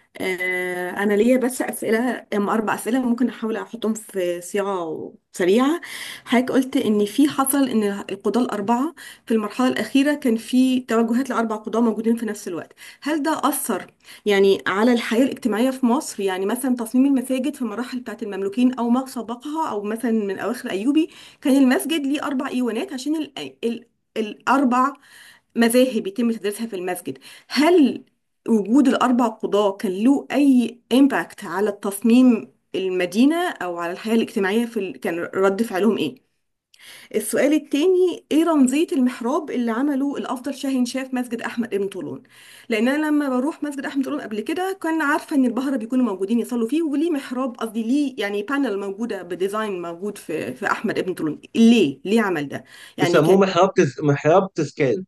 S4: آه، انا ليا بس اسئله، هم اربع اسئله ممكن احاول احطهم في صياغه سريعه. حضرتك قلت ان في حصل ان القضاه الاربعه في المرحله الاخيره كان في توجهات لاربع قضاه موجودين في نفس الوقت. هل ده اثر يعني على الحياه الاجتماعيه في مصر؟ يعني مثلا تصميم المساجد في المراحل بتاعت المملوكين او ما سبقها، او مثلا من اواخر ايوبي، كان المسجد ليه اربع ايوانات عشان ال ال الاربع مذاهب يتم تدريسها في المسجد. هل وجود الأربع قضاة كان له أي إمباكت على التصميم المدينة أو على الحياة الاجتماعية في ال... كان رد فعلهم إيه. السؤال التاني، ايه رمزية المحراب اللي عمله الأفضل شاهين شاه في مسجد أحمد ابن طولون؟ لأن أنا لما بروح مسجد أحمد طولون قبل كده كان عارفة إن البهرة بيكونوا موجودين يصلوا فيه، وليه محراب، قصدي ليه يعني بانل موجودة بديزاين موجود في في أحمد ابن طولون. ليه ليه عمل ده؟ يعني
S2: بيسموه
S4: كان
S2: محراب تز... محراب تذكاري.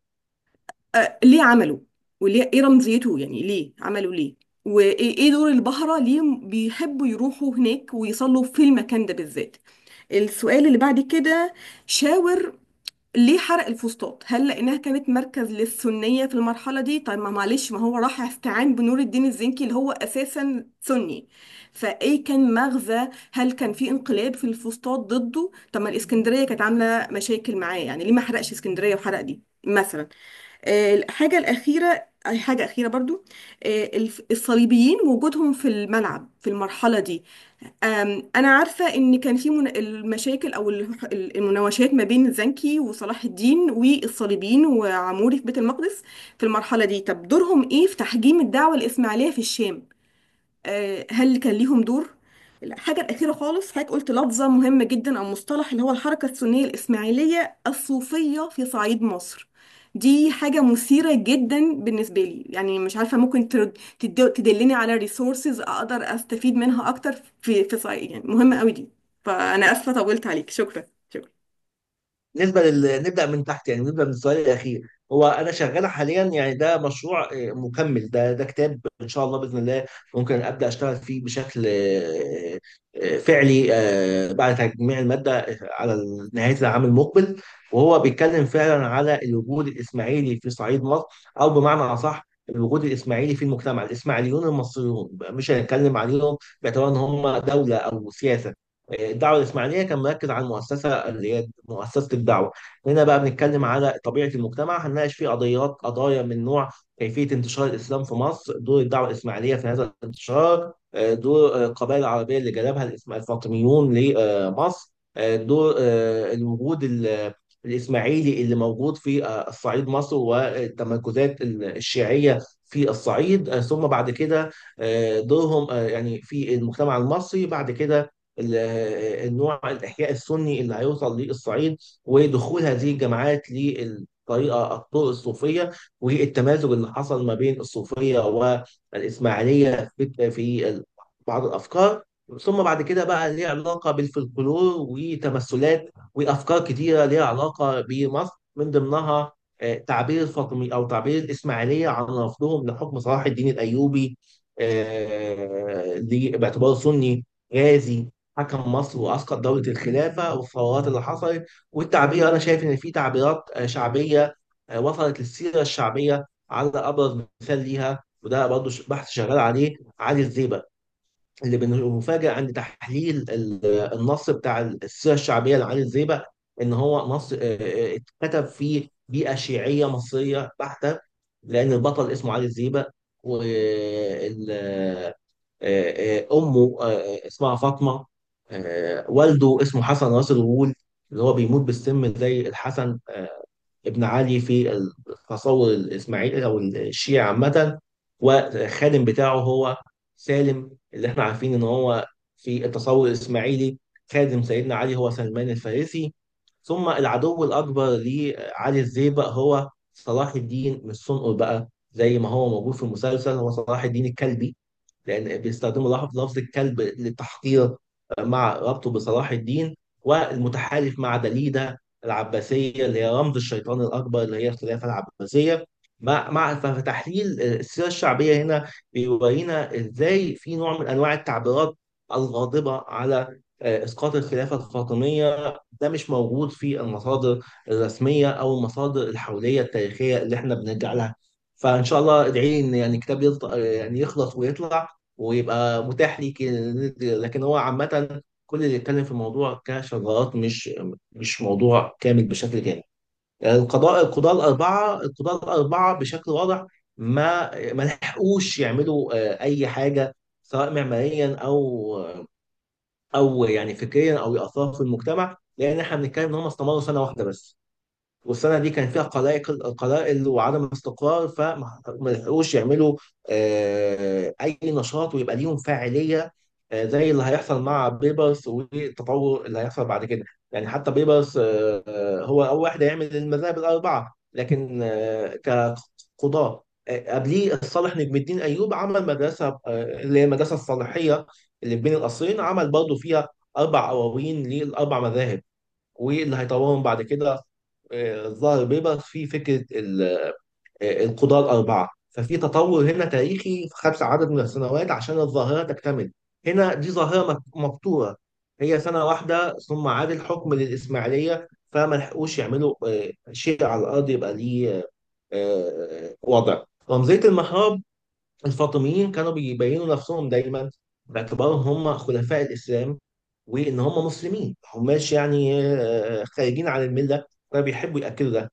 S4: آه ليه عمله؟ وليه، ايه رمزيته؟ يعني ليه عملوا ليه؟ وايه إيه دور البهرة؟ ليه بيحبوا يروحوا هناك ويصلوا في المكان ده بالذات؟ السؤال اللي بعد كده، شاور ليه حرق الفسطاط؟ هل لانها كانت مركز للسنيه في المرحله دي؟ طيب ما معلش، ما هو راح استعان بنور الدين الزنكي اللي هو اساسا سني، فايه كان مغزى؟ هل كان في انقلاب في الفسطاط ضده؟ طب ما الاسكندريه كانت عامله مشاكل معاه، يعني ليه ما حرقش اسكندريه وحرق دي مثلا؟ آه، الحاجة الأخيرة، أي حاجة أخيرة برضو، آه، الف- الصليبيين وجودهم في الملعب في المرحلة دي. آم، أنا عارفة إن كان في من- المشاكل أو ال- ال- المناوشات ما بين زنكي وصلاح الدين والصليبيين وعموري في بيت المقدس في المرحلة دي. طب دورهم إيه في تحجيم الدعوة الإسماعيلية في الشام؟ آه، هل كان ليهم دور؟ الحاجة الأخيرة خالص، حضرتك قلت لفظة مهمة جدا أو مصطلح اللي هو الحركة السنية الإسماعيلية الصوفية في صعيد مصر. دي حاجة مثيرة جدا بالنسبة لي، يعني مش عارفة ممكن ترد- تد- تدلني على ريسورسز أقدر أستفيد منها أكتر في في صعيد، يعني مهمة قوي دي. فأنا آسفة طولت عليك، شكرا شكرا.
S2: بالنسبه لل... نبدا من تحت، يعني نبدا من السؤال الاخير. هو انا شغال حاليا، يعني ده مشروع آه، مكمل، ده ده كتاب ان شاء الله باذن الله ممكن ابدا اشتغل فيه بشكل آه، آه، فعلي آه، بعد تجميع الماده على نهايه العام المقبل. وهو بيتكلم فعلا على الوجود الاسماعيلي في صعيد مصر، او بمعنى اصح الوجود الاسماعيلي في المجتمع، الاسماعيليون المصريون، مش هنتكلم عليهم باعتبار ان هم دوله او سياسه. الدعوه الاسماعيليه كان مركز على المؤسسه اللي هي مؤسسه الدعوه. هنا بقى بنتكلم على طبيعه المجتمع، هنناقش فيه قضيات قضايا من نوع كيفيه انتشار الاسلام في مصر، دور الدعوه الاسماعيليه في هذا الانتشار، آه، دور آه، القبائل العربيه اللي جلبها الإسم- الفاطميون لمصر، آه، دور آه، الوجود ال- الاسماعيلي اللي موجود في آه، الصعيد مصر، والتمركزات الشيعيه في الصعيد، آه، ثم بعد كده آه، دورهم آه، يعني في المجتمع المصري بعد كده، ال- النوع الإحياء السني اللي هيوصل للصعيد، ودخول هذه الجماعات للطريقة الطرق الصوفية، والتمازج اللي حصل ما بين الصوفية والإسماعيلية في في بعض الأفكار. ثم بعد كده بقى ليه علاقة بالفلكلور وتمثلات وأفكار كتيرة ليها علاقة بمصر، من ضمنها آه، تعبير الفاطمي أو تعبير الإسماعيلية عن رفضهم لحكم صلاح الدين الأيوبي آه، ل- باعتباره سني غازي، حكم مصر واسقط دوله الخلافه والثورات اللي حصلت. والتعبير، انا شايف ان في تعبيرات آه، شعبيه آه، وصلت للسيره الشعبيه، على ابرز مثال ليها وده برضه ش- بحث شغال عليه، علي الزيبق، اللي بنفاجئ عند تحليل ال- النص بتاع السيره الشعبيه لعلي الزيبق ان هو نص آه، آه، اتكتب في بيئه شيعيه مصريه بحته، لان البطل اسمه علي الزيبق، آه، آه، امه آه، اسمها فاطمه، آه، والده اسمه حسن راس الغول، اللي هو بيموت بالسم زي الحسن آه، ابن علي في التصور الاسماعيلي او الشيعي عامه. والخادم بتاعه هو سالم، اللي احنا عارفين ان هو في التصور الاسماعيلي خادم سيدنا علي هو سلمان الفارسي. ثم العدو الاكبر لعلي الزيبق هو صلاح الدين، مش صنقر بقى زي ما هو موجود في المسلسل، هو صلاح الدين الكلبي، لان بيستخدموا لفظ لفظ الكلب للتحقير مع ربطه بصلاح الدين، والمتحالف مع دليده العباسيه اللي هي رمز الشيطان الاكبر اللي هي الخلافه العباسيه. مع مع فتحليل السيره الشعبيه هنا بيورينا ازاي في نوع من انواع التعبيرات الغاضبه على آه، اسقاط الخلافه الفاطميه، ده مش موجود في المصادر الرسميه او المصادر الحوليه التاريخيه اللي احنا بنرجع لها. فان شاء الله ادعي لي ان يعني كتاب يط- يعني يخلص ويطلع ويبقى متاح ليك، لكن هو عامة كل اللي يتكلم في الموضوع كشجرات، مش مش موضوع كامل بشكل كامل. القضاء القضاء الأربعة القضاء الأربعة بشكل واضح ما ما لحقوش يعملوا آه، أي حاجة، سواء معماريا أو أو يعني فكريا أو يأثروا في المجتمع، لأن احنا بنتكلم إن هم استمروا سنة واحدة بس، والسنه دي كان فيها قلائل قلائل وعدم استقرار، فما ما لحقوش يعملوا آه، اي نشاط ويبقى ليهم فاعليه آه، زي اللي هيحصل مع بيبرس والتطور اللي هيحصل بعد كده. يعني حتى بيبرس آه، آه، هو اول واحد يعمل المذاهب الاربعه، لكن آه، كقضاه آه، قبليه الصالح نجم الدين ايوب عمل مدرسه آه، اللي هي المدرسه الصالحيه اللي بين القصرين، عمل برضه فيها اربع قواوين للاربع مذاهب. واللي هيطورهم بعد كده آه، ظهر بيبرس في فكره ال- آه، القضاه الاربعه. ففي تطور هنا تاريخي خد عدد من السنوات عشان الظاهره تكتمل. هنا دي ظاهره مك- مقطوره، هي سنه واحده ثم عاد الحكم للاسماعيليه، فما لحقوش يعملوا آه، شيء على الارض يبقى ليه آه، وضع. رمزيه المحراب، الفاطميين كانوا بيبينوا نفسهم دايما باعتبارهم هم خلفاء الإسلام، وإن هم مسلمين، هماش يعني آه، خارجين عن الملة، فبيحبوا يأكدوا ده.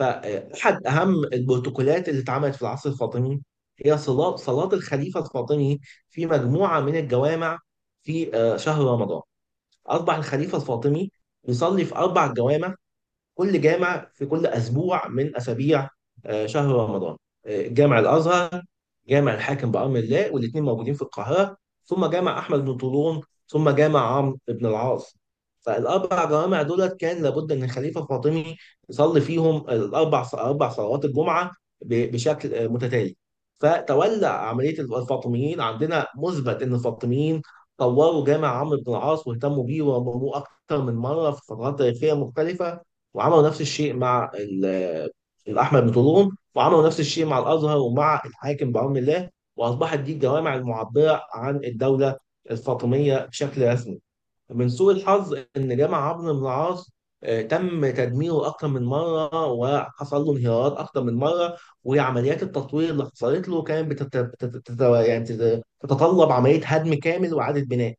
S2: فأحد أهم البروتوكولات اللي اتعملت في العصر الفاطمي هي صلاة صلاة الخليفة الفاطمي في مجموعة من الجوامع في آه، شهر رمضان. أصبح الخليفة الفاطمي يصلي في أربع جوامع، كل جامع في كل اسبوع من اسابيع آه، شهر رمضان. آه، جامع الازهر، جامع الحاكم بامر الله، والاثنين موجودين في القاهره، ثم جامع احمد بن طولون، ثم جامع عمرو بن العاص. فالاربع جوامع دولت كان لابد ان الخليفه الفاطمي يصلي فيهم الاربع اربع صلوات الجمعه ب- بشكل آه، متتالي. فتولى عمليه الفاطميين، عندنا مثبت ان الفاطميين طوروا جامع عمرو بن العاص واهتموا بيه ورمموه اكثر من مره في فترات تاريخيه مختلفه، وعملوا نفس الشيء مع ال- الأحمد بن طولون، وعملوا نفس الشيء مع الأزهر ومع الحاكم بعون الله، وأصبحت دي الجوامع المعبرة عن الدولة الفاطمية بشكل رسمي. من سوء الحظ إن جامع عمرو بن العاص آه، تم تدميره أكثر من مرة وحصل له انهيارات أكثر من مرة، وعمليات التطوير اللي حصلت له كانت بتت... بتت... بتت... يعني تت- تتطلب عملية هدم كامل وإعادة بناء.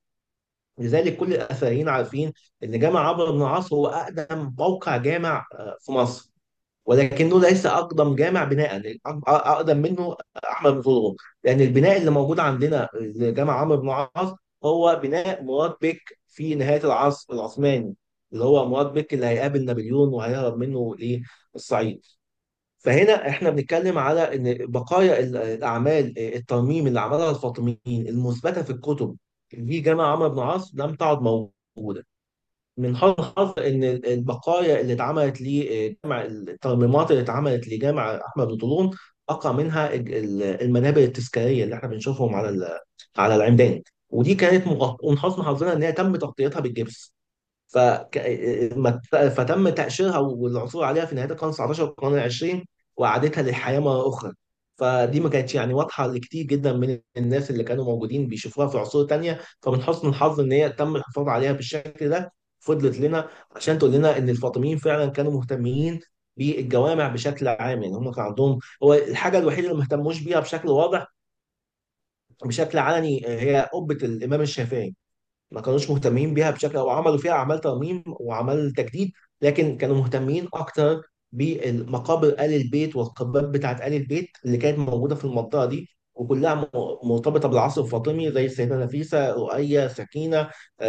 S2: لذلك كل الاثريين عارفين ان جامع عمرو بن العاص هو اقدم موقع جامع آه، في مصر، ولكنه ليس اقدم جامع بناء. أق- اقدم منه احمد بن طولون، لان البناء اللي موجود عندنا لجامع عمرو بن العاص هو بناء مراد بك في نهايه العصر العثماني، اللي هو مراد بك اللي هيقابل نابليون وهيهرب منه للصعيد. فهنا احنا بنتكلم على ان بقايا ال- الاعمال الترميم اللي عملها الفاطميين المثبته في الكتب في جامع عمرو بن العاص لم تعد موجوده. من حسن الحظ ان البقايا اللي اتعملت لجامع الترميمات اللي اتعملت لجامع احمد بن طولون اقى منها الج- ال- المنابر التذكاريه اللي احنا بنشوفهم على ال- على العمدان، ودي كانت مغط- من حسن حظنا ان هي تم تغطيتها بالجبس. فك... ما- فتم تأشيرها والعثور عليها في نهاية القرن التاسع والقرن العشرين، وإعادتها للحياة مرة أخرى. فدي ما كانتش يعني واضحة لكتير جدا من الناس اللي كانوا موجودين بيشوفوها في عصور تانية. فمن حسن الحظ إن هي تم الحفاظ عليها بالشكل ده، فضلت لنا عشان تقول لنا إن الفاطميين فعلا كانوا مهتمين بالجوامع بشكل عام. يعني هم كان عندهم، هو الحاجة الوحيدة اللي ما اهتموش بيها بشكل واضح بشكل علني هي قبة الإمام الشافعي. ما كانوش مهتمين بيها بشكل، او عملوا فيها اعمال ترميم واعمال تجديد، لكن كانوا مهتمين اكتر بمقابر ال البيت والقباب بتاعت ال البيت اللي كانت موجوده في المنطقه دي، وكلها م- مرتبطه بالعصر الفاطمي، زي السيده نفيسه، رقيه، سكينه،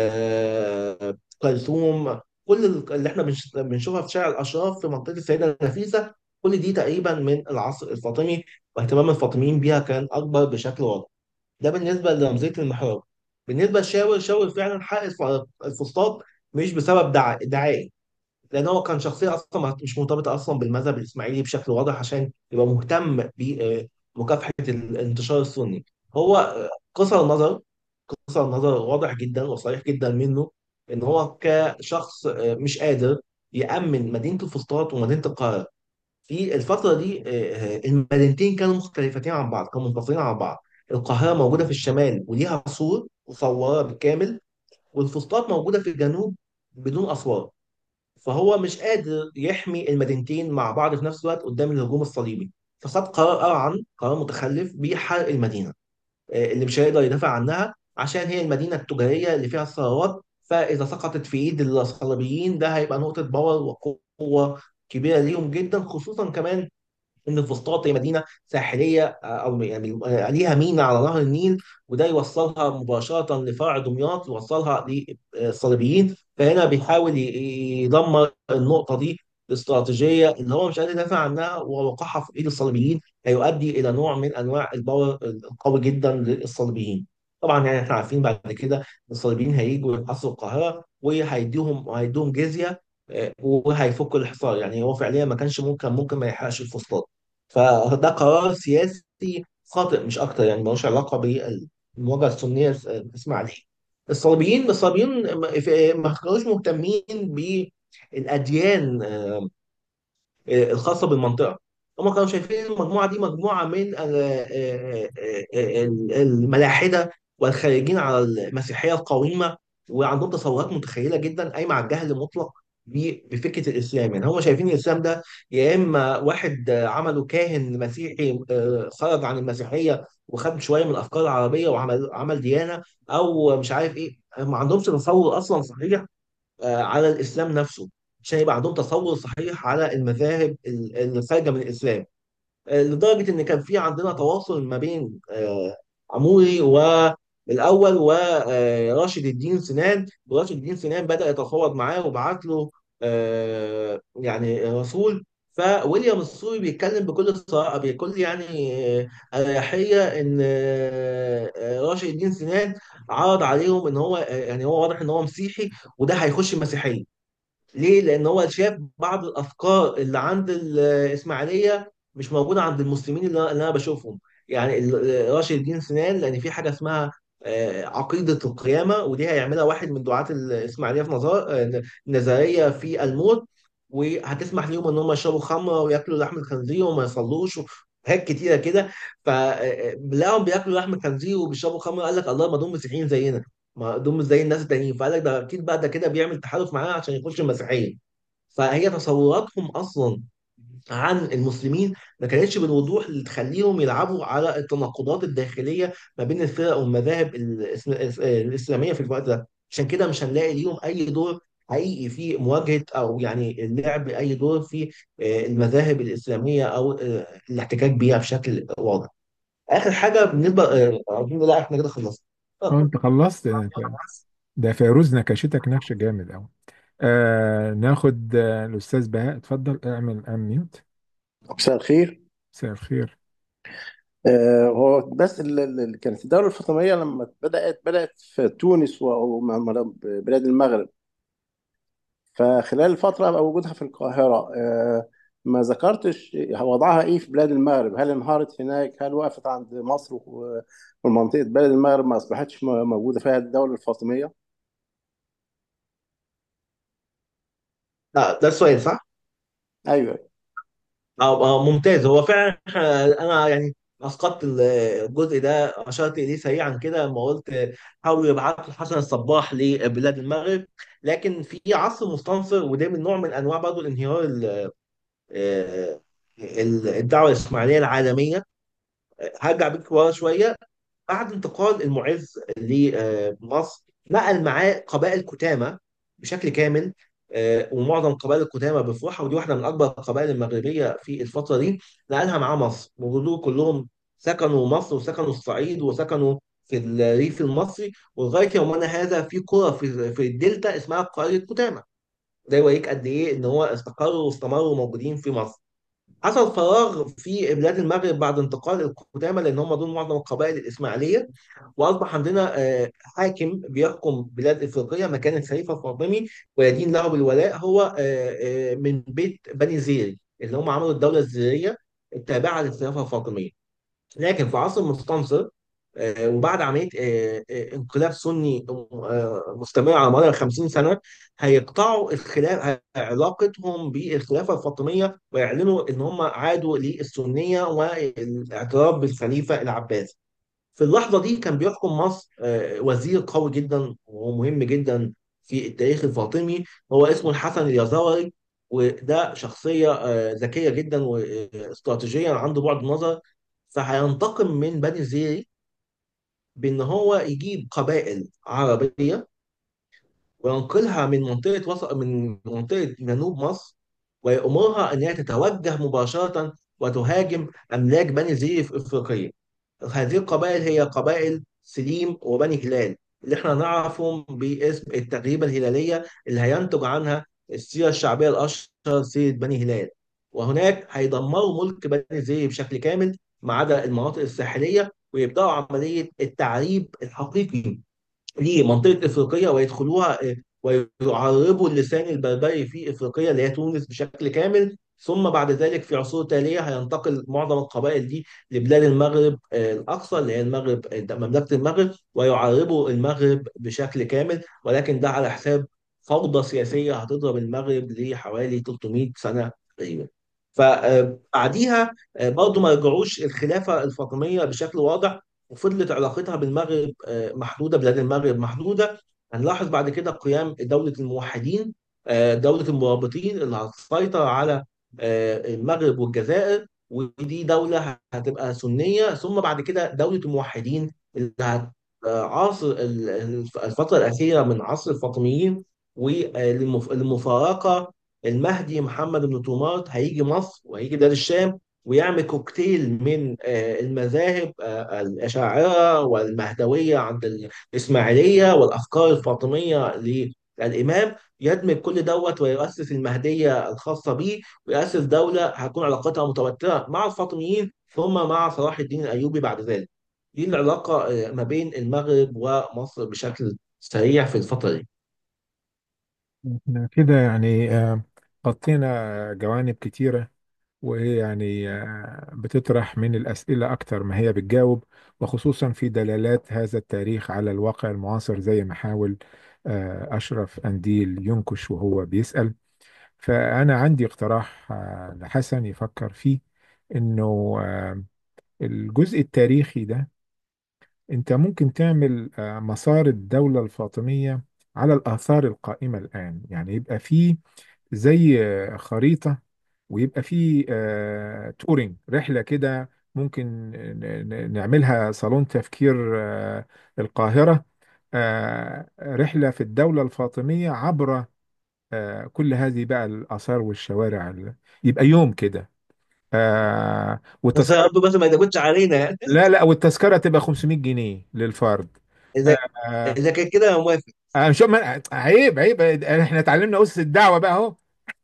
S2: آه، كلثوم. كل ال- اللي احنا بنش- بنشوفها في شارع الاشراف في منطقه السيده نفيسه، كل دي تقريبا من العصر الفاطمي، واهتمام الفاطميين بيها كان اكبر بشكل واضح. ده بالنسبه لرمزيه المحراب. بالنسبه لشاور، شاور فعلا حقق الف- الفسطاط مش بسبب دع... دعائي، لان هو كان شخصيه اصلا ما- مش مرتبطه اصلا بالمذهب الاسماعيلي بشكل واضح عشان يبقى مهتم بمكافحه الانتشار السني. هو آه، قصر نظر قصر نظر واضح جدا وصريح جدا منه ان هو كشخص آه، مش قادر يأمن مدينه الفسطاط ومدينه القاهره. في الفترة دي آه، آه، المدينتين كانوا مختلفتين عن بعض، كانوا منفصلين عن بعض. القاهرة موجودة في الشمال وليها سور مصورة بالكامل، والفسطاط موجودة في الجنوب بدون أسوار. فهو مش قادر يحمي المدينتين مع بعض في نفس الوقت قدام الهجوم الصليبي، فخد قرار أرعن، قرار متخلف بحرق المدينة آه، اللي مش هيقدر يدافع عنها، عشان هي المدينة التجارية اللي فيها الثروات. فإذا سقطت في إيد الصليبيين ده هيبقى نقطة باور وقوة كبيرة ليهم جدا، خصوصا كمان ان فسطاط هي مدينه ساحليه آه، او يعني آه، ليها ميناء على نهر النيل، وده يوصلها مباشره لفرع دمياط، يوصلها للصليبيين. فهنا بيحاول ي- يدمر النقطه دي الاستراتيجيه اللي هو مش قادر يدافع عنها، ووقعها في ايد الصليبيين هيؤدي الى نوع من انواع الباور القوي جدا للصليبيين. طبعا يعني احنا عارفين بعد كده الصليبيين هيجوا يحاصروا القاهره وهيديهم وهيدوهم جزيه، آه، وهيفكوا الحصار. يعني هو فعليا ما كانش ممكن ممكن ما يحرقش الفسطاط. فده قرار سياسي خاطئ مش اكتر، يعني ملوش علاقه بالمواجهه السنيه الاسماعيليه. الصليبيين الصليبيين ما ما كانوش مهتمين بالاديان الخاصه بالمنطقه. هم كانوا شايفين المجموعه دي مجموعه من ال- ال- الملاحده والخارجين على المسيحيه القويمه، وعندهم تصورات متخيله جدا قايمه على الجهل المطلق ب- بفكره الاسلام. يعني هم شايفين الاسلام ده يا اما واحد عمله كاهن مسيحي آه، خرج عن المسيحيه وخد شويه من الافكار العربيه وعمل عمل ديانه، او مش عارف ايه. ما عندهمش تصور اصلا صحيح آه، على الاسلام نفسه، عشان يبقى عندهم تصور صحيح على المذاهب ال- اللي خارجه من الاسلام. آه، لدرجه ان كان في عندنا تواصل ما بين آه، عموري والاول وراشد الدين سنان. وراشد الدين سنان بدأ يتفاوض معاه وبعت له آه، يعني رسول. فويليام السوري بيتكلم بكل صراحه، بكل يعني آه، اريحيه ان آه، آه، راشد الدين سنان عرض عليهم ان هو آه، يعني هو واضح ان هو مسيحي وده هيخش مسيحيه. ليه؟ لأن هو شاف بعض الأفكار اللي عند الإسماعيلية مش موجودة عند المسلمين اللي اللي أنا بشوفهم. يعني ال- راشد الدين سنان، لأن في حاجة اسمها آه، عقيدة القيامة، ودي هيعملها واحد من دعاة الإسماعيلية في نظر آه، نظرية في الموت، وهتسمح ليهم إن هم يشربوا خمرة وياكلوا لحم الخنزير وما يصلوش وحاجات كتيرة كده. فلاهم بياكلوا لحم الخنزير وبيشربوا خمرة، قال لك الله، ما دول مسيحيين زينا، ما دول مش زي الناس التانيين. فقال لك ده اكيد بقى ده كده بيعمل تحالف معاه عشان يخش المسيحيه. فهي تصوراتهم اصلا عن المسلمين ما كانتش بالوضوح اللي تخليهم يلعبوا على التناقضات الداخليه ما بين الفرق والمذاهب الإس- الاسلاميه في الوقت ده. عشان كده مش هنلاقي ليهم اي دور حقيقي في مواجهه، او يعني اللعب اي دور في آه، المذاهب الاسلاميه، او آه، الاحتكاك بيها بشكل واضح. اخر حاجه بالنسبه آه، اظن لا احنا كده خلصنا.
S1: اه انت خلصت انت. ده فيروز نكشتك نكش جامد قوي. آه ناخد آه الاستاذ بهاء، اتفضل اعمل اميوت.
S5: مساء الخير.
S1: مساء الخير.
S5: آه، هو بس ال- ال- ال- كانت الدولة الفاطمية لما بدأت بدأت في تونس و- وبلاد المغرب. فخلال الفترة بقى وجودها في القاهرة، آه، ما ذكرتش وضعها إيه في بلاد المغرب. هل انهارت هناك؟ هل وقفت عند مصر و- والمنطقة بلاد المغرب ما أصبحتش م- موجودة فيها الدولة الفاطمية؟
S2: لا ده السؤال صح؟
S5: أيوه.
S2: اه آه، ممتاز. هو فعلا آه، انا يعني اسقطت ال- الجزء ده، اشرت اليه سريعا كده لما قلت حاولوا يبعتوا حسن الصباح لبلاد المغرب. لكن في عصر مستنصر، وده من نوع من انواع برضه الانهيار ال- آه، ال- الدعوه الاسماعيليه العالميه. هرجع بيك ورا شويه. بعد انتقال المعز لمصر نقل معاه قبائل كتامة بشكل كامل. آه، ومعظم قبائل الكتامة بفروعها، ودي واحدة من أكبر القبائل المغربية في الفترة دي، نقلها معاه مصر. ودول كلهم سكنوا مصر وسكنوا الصعيد وسكنوا في الريف المصري. ولغاية يومنا هذا في قرى في في الدلتا اسمها قرية كتامة. ده يوريك قد إيه إن هو استقروا واستمروا موجودين في مصر. حصل فراغ في بلاد المغرب بعد انتقال القدامى، لان هم دول معظم القبائل الاسماعيليه. واصبح عندنا آه، حاكم بيحكم بلاد افريقيا مكان الخليفه الفاطمي، ويدين له بالولاء. هو آه، آه، من بيت بني زيري، اللي هم عملوا الدوله الزيريه التابعه للخلافه الفاطميه. لكن في عصر مستنصر آه، وبعد عمليه آه، آه، انقلاب سني آه، مستمر على مدار خمسين سنه، هيقطعوا الخلاف علاقتهم بالخلافه الفاطميه ويعلنوا ان هم عادوا للسنيه والاعتراف بالخليفه العباسي. في اللحظه دي كان بيحكم مصر آه، وزير قوي جدا ومهم جدا في التاريخ الفاطمي، هو اسمه الحسن اليزاري. وده شخصيه آه، ذكيه جدا واستراتيجيا عنده بعد نظر. فهينتقم من بني زيري بان هو يجيب قبائل عربيه وينقلها من منطقه وسط من منطقه جنوب مصر، ويأمرها ان هي تتوجه مباشره وتهاجم املاك بني زيري في افريقيا. هذه القبائل هي قبائل سليم وبني هلال، اللي احنا نعرفهم باسم التغريبه الهلاليه، اللي هينتج عنها السيره الشعبيه الاشهر سيره بني هلال. وهناك هيدمروا ملك بني زيري بشكل كامل ما عدا المناطق الساحليه. ويبداوا عمليه التعريب الحقيقي لمنطقة إفريقيا ويدخلوها، آه، ويعربوا اللسان البربري في إفريقيا اللي هي تونس بشكل كامل. ثم بعد ذلك في عصور تالية هينتقل معظم القبائل دي لبلاد المغرب آه، الأقصى اللي هي المغرب، آه، مملكة المغرب، ويعربوا المغرب بشكل كامل، ولكن ده على حساب فوضى سياسية هتضرب المغرب لحوالي ثلاثمائة سنة تقريبا. فبعديها برضه ما رجعوش الخلافة الفاطمية بشكل واضح، وفضلت علاقتها بالمغرب آه، محدوده، بلاد المغرب محدوده. هنلاحظ بعد كده قيام دوله الموحدين، آه، دوله المرابطين اللي هتسيطر على آه، المغرب والجزائر، ودي دوله هتبقى سنيه. ثم بعد كده دوله الموحدين اللي هتعاصر ال- الفتره الاخيره من عصر الفاطميين، وللمفارقه المهدي محمد بن طومات هيجي مصر وهيجي بلاد الشام، ويعمل كوكتيل من آه، المذاهب، آه، الأشاعرة والمهدوية عند الإسماعيلية والأفكار الفاطمية للإمام، يدمج كل دوت ويؤسس المهدية الخاصة به، ويؤسس دولة هتكون علاقتها متوترة مع الفاطميين ثم مع صلاح الدين الأيوبي بعد ذلك. دي العلاقة آه، ما بين المغرب ومصر بشكل سريع في الفترة دي.
S1: احنا كده يعني آه، غطينا جوانب كتيرة، وهي يعني آه، بتطرح من الأسئلة أكتر ما هي بتجاوب، وخصوصا في دلالات هذا التاريخ على الواقع المعاصر زي ما حاول آه، أشرف أنديل ينكش وهو بيسأل. فأنا عندي اقتراح آه، لحسن يفكر فيه، إنه آه، الجزء التاريخي ده أنت ممكن تعمل آه، مسار الدولة الفاطمية على الآثار القائمة الآن. يعني يبقى فيه زي آه، خريطة، ويبقى فيه آه، تورينج رحلة كده. ممكن ن- ن- نعملها صالون تفكير آه، القاهرة، آه، رحلة في الدولة الفاطمية عبر آه، كل هذه بقى الآثار والشوارع ال- يبقى يوم كده. آه،
S2: بس يا
S1: والتذكرة،
S2: رب بس ما يدبتش علينا يعني.
S1: لا لا، والتذكرة تبقى خمسمائة جنيه للفرد.
S2: إذا
S1: آه،
S2: إذا كان كده أنا موافق.
S1: آه، مش ما- عيب عيب، احنا اتعلمنا أسس الدعوة بقى اهو.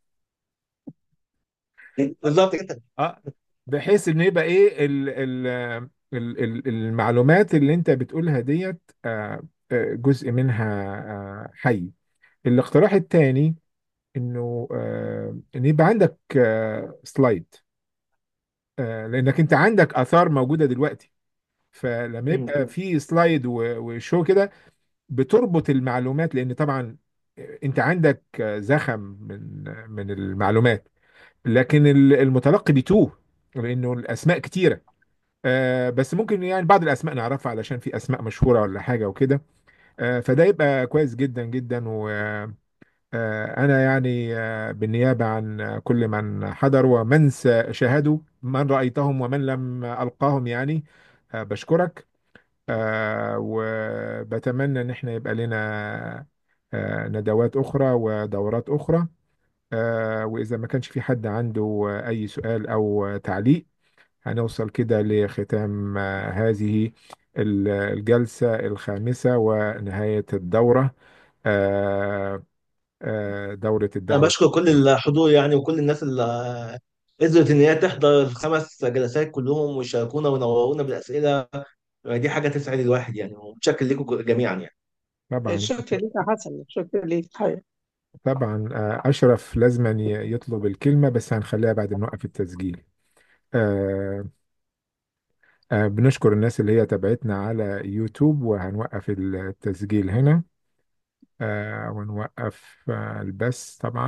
S2: بالظبط كده.
S1: اه، بحيث ان يبقى ايه ال ال ال ال المعلومات اللي انت بتقولها ديت آه، آه، جزء منها آه، حي. الاقتراح الثاني انه آه، ان يبقى عندك آه، سلايد، آه، لانك انت عندك اثار موجوده دلوقتي. فلما
S2: مم.
S1: يبقى في سلايد و- وشو كده بتربط المعلومات، لان طبعا انت عندك آه، زخم من من المعلومات، لكن ال- المتلقي بيتوه لانه الاسماء كتيره. آه بس ممكن يعني بعض الاسماء نعرفها علشان في اسماء مشهوره ولا حاجه وكده. آه فده يبقى كويس جدا جدا. وانا يعني آه بالنيابه عن كل من حضر ومن س- شاهدوا، من رايتهم ومن لم القاهم يعني، آه بشكرك. آه وبتمنى ان احنا يبقى لنا آه ندوات اخرى ودورات اخرى. آه واذا ما كانش في حد عنده آه، اي سؤال او تعليق، هنوصل كده لختام آه، هذه ال- الجلسة الخامسة ونهاية الدورة، آه، آه، دورة
S2: انا
S1: الدعوة.
S2: بشكر كل الحضور يعني، وكل الناس اللي قدرت ان هي تحضر الخمس جلسات كلهم ويشاركونا وينورونا بالاسئله. دي حاجه تسعد الواحد يعني، ومتشكر لكم جميعا يعني.
S1: طبعا.
S6: شكرا لك يا حسن، شكرا لك حقيقة.
S1: طبعا آه، أشرف لازما ي- يطلب الكلمة، بس هنخليها بعد ما نوقف التسجيل. آه، آه، بنشكر الناس اللي هي تابعتنا على يوتيوب، وهنوقف التسجيل هنا آه، ونوقف آه، البث طبعا.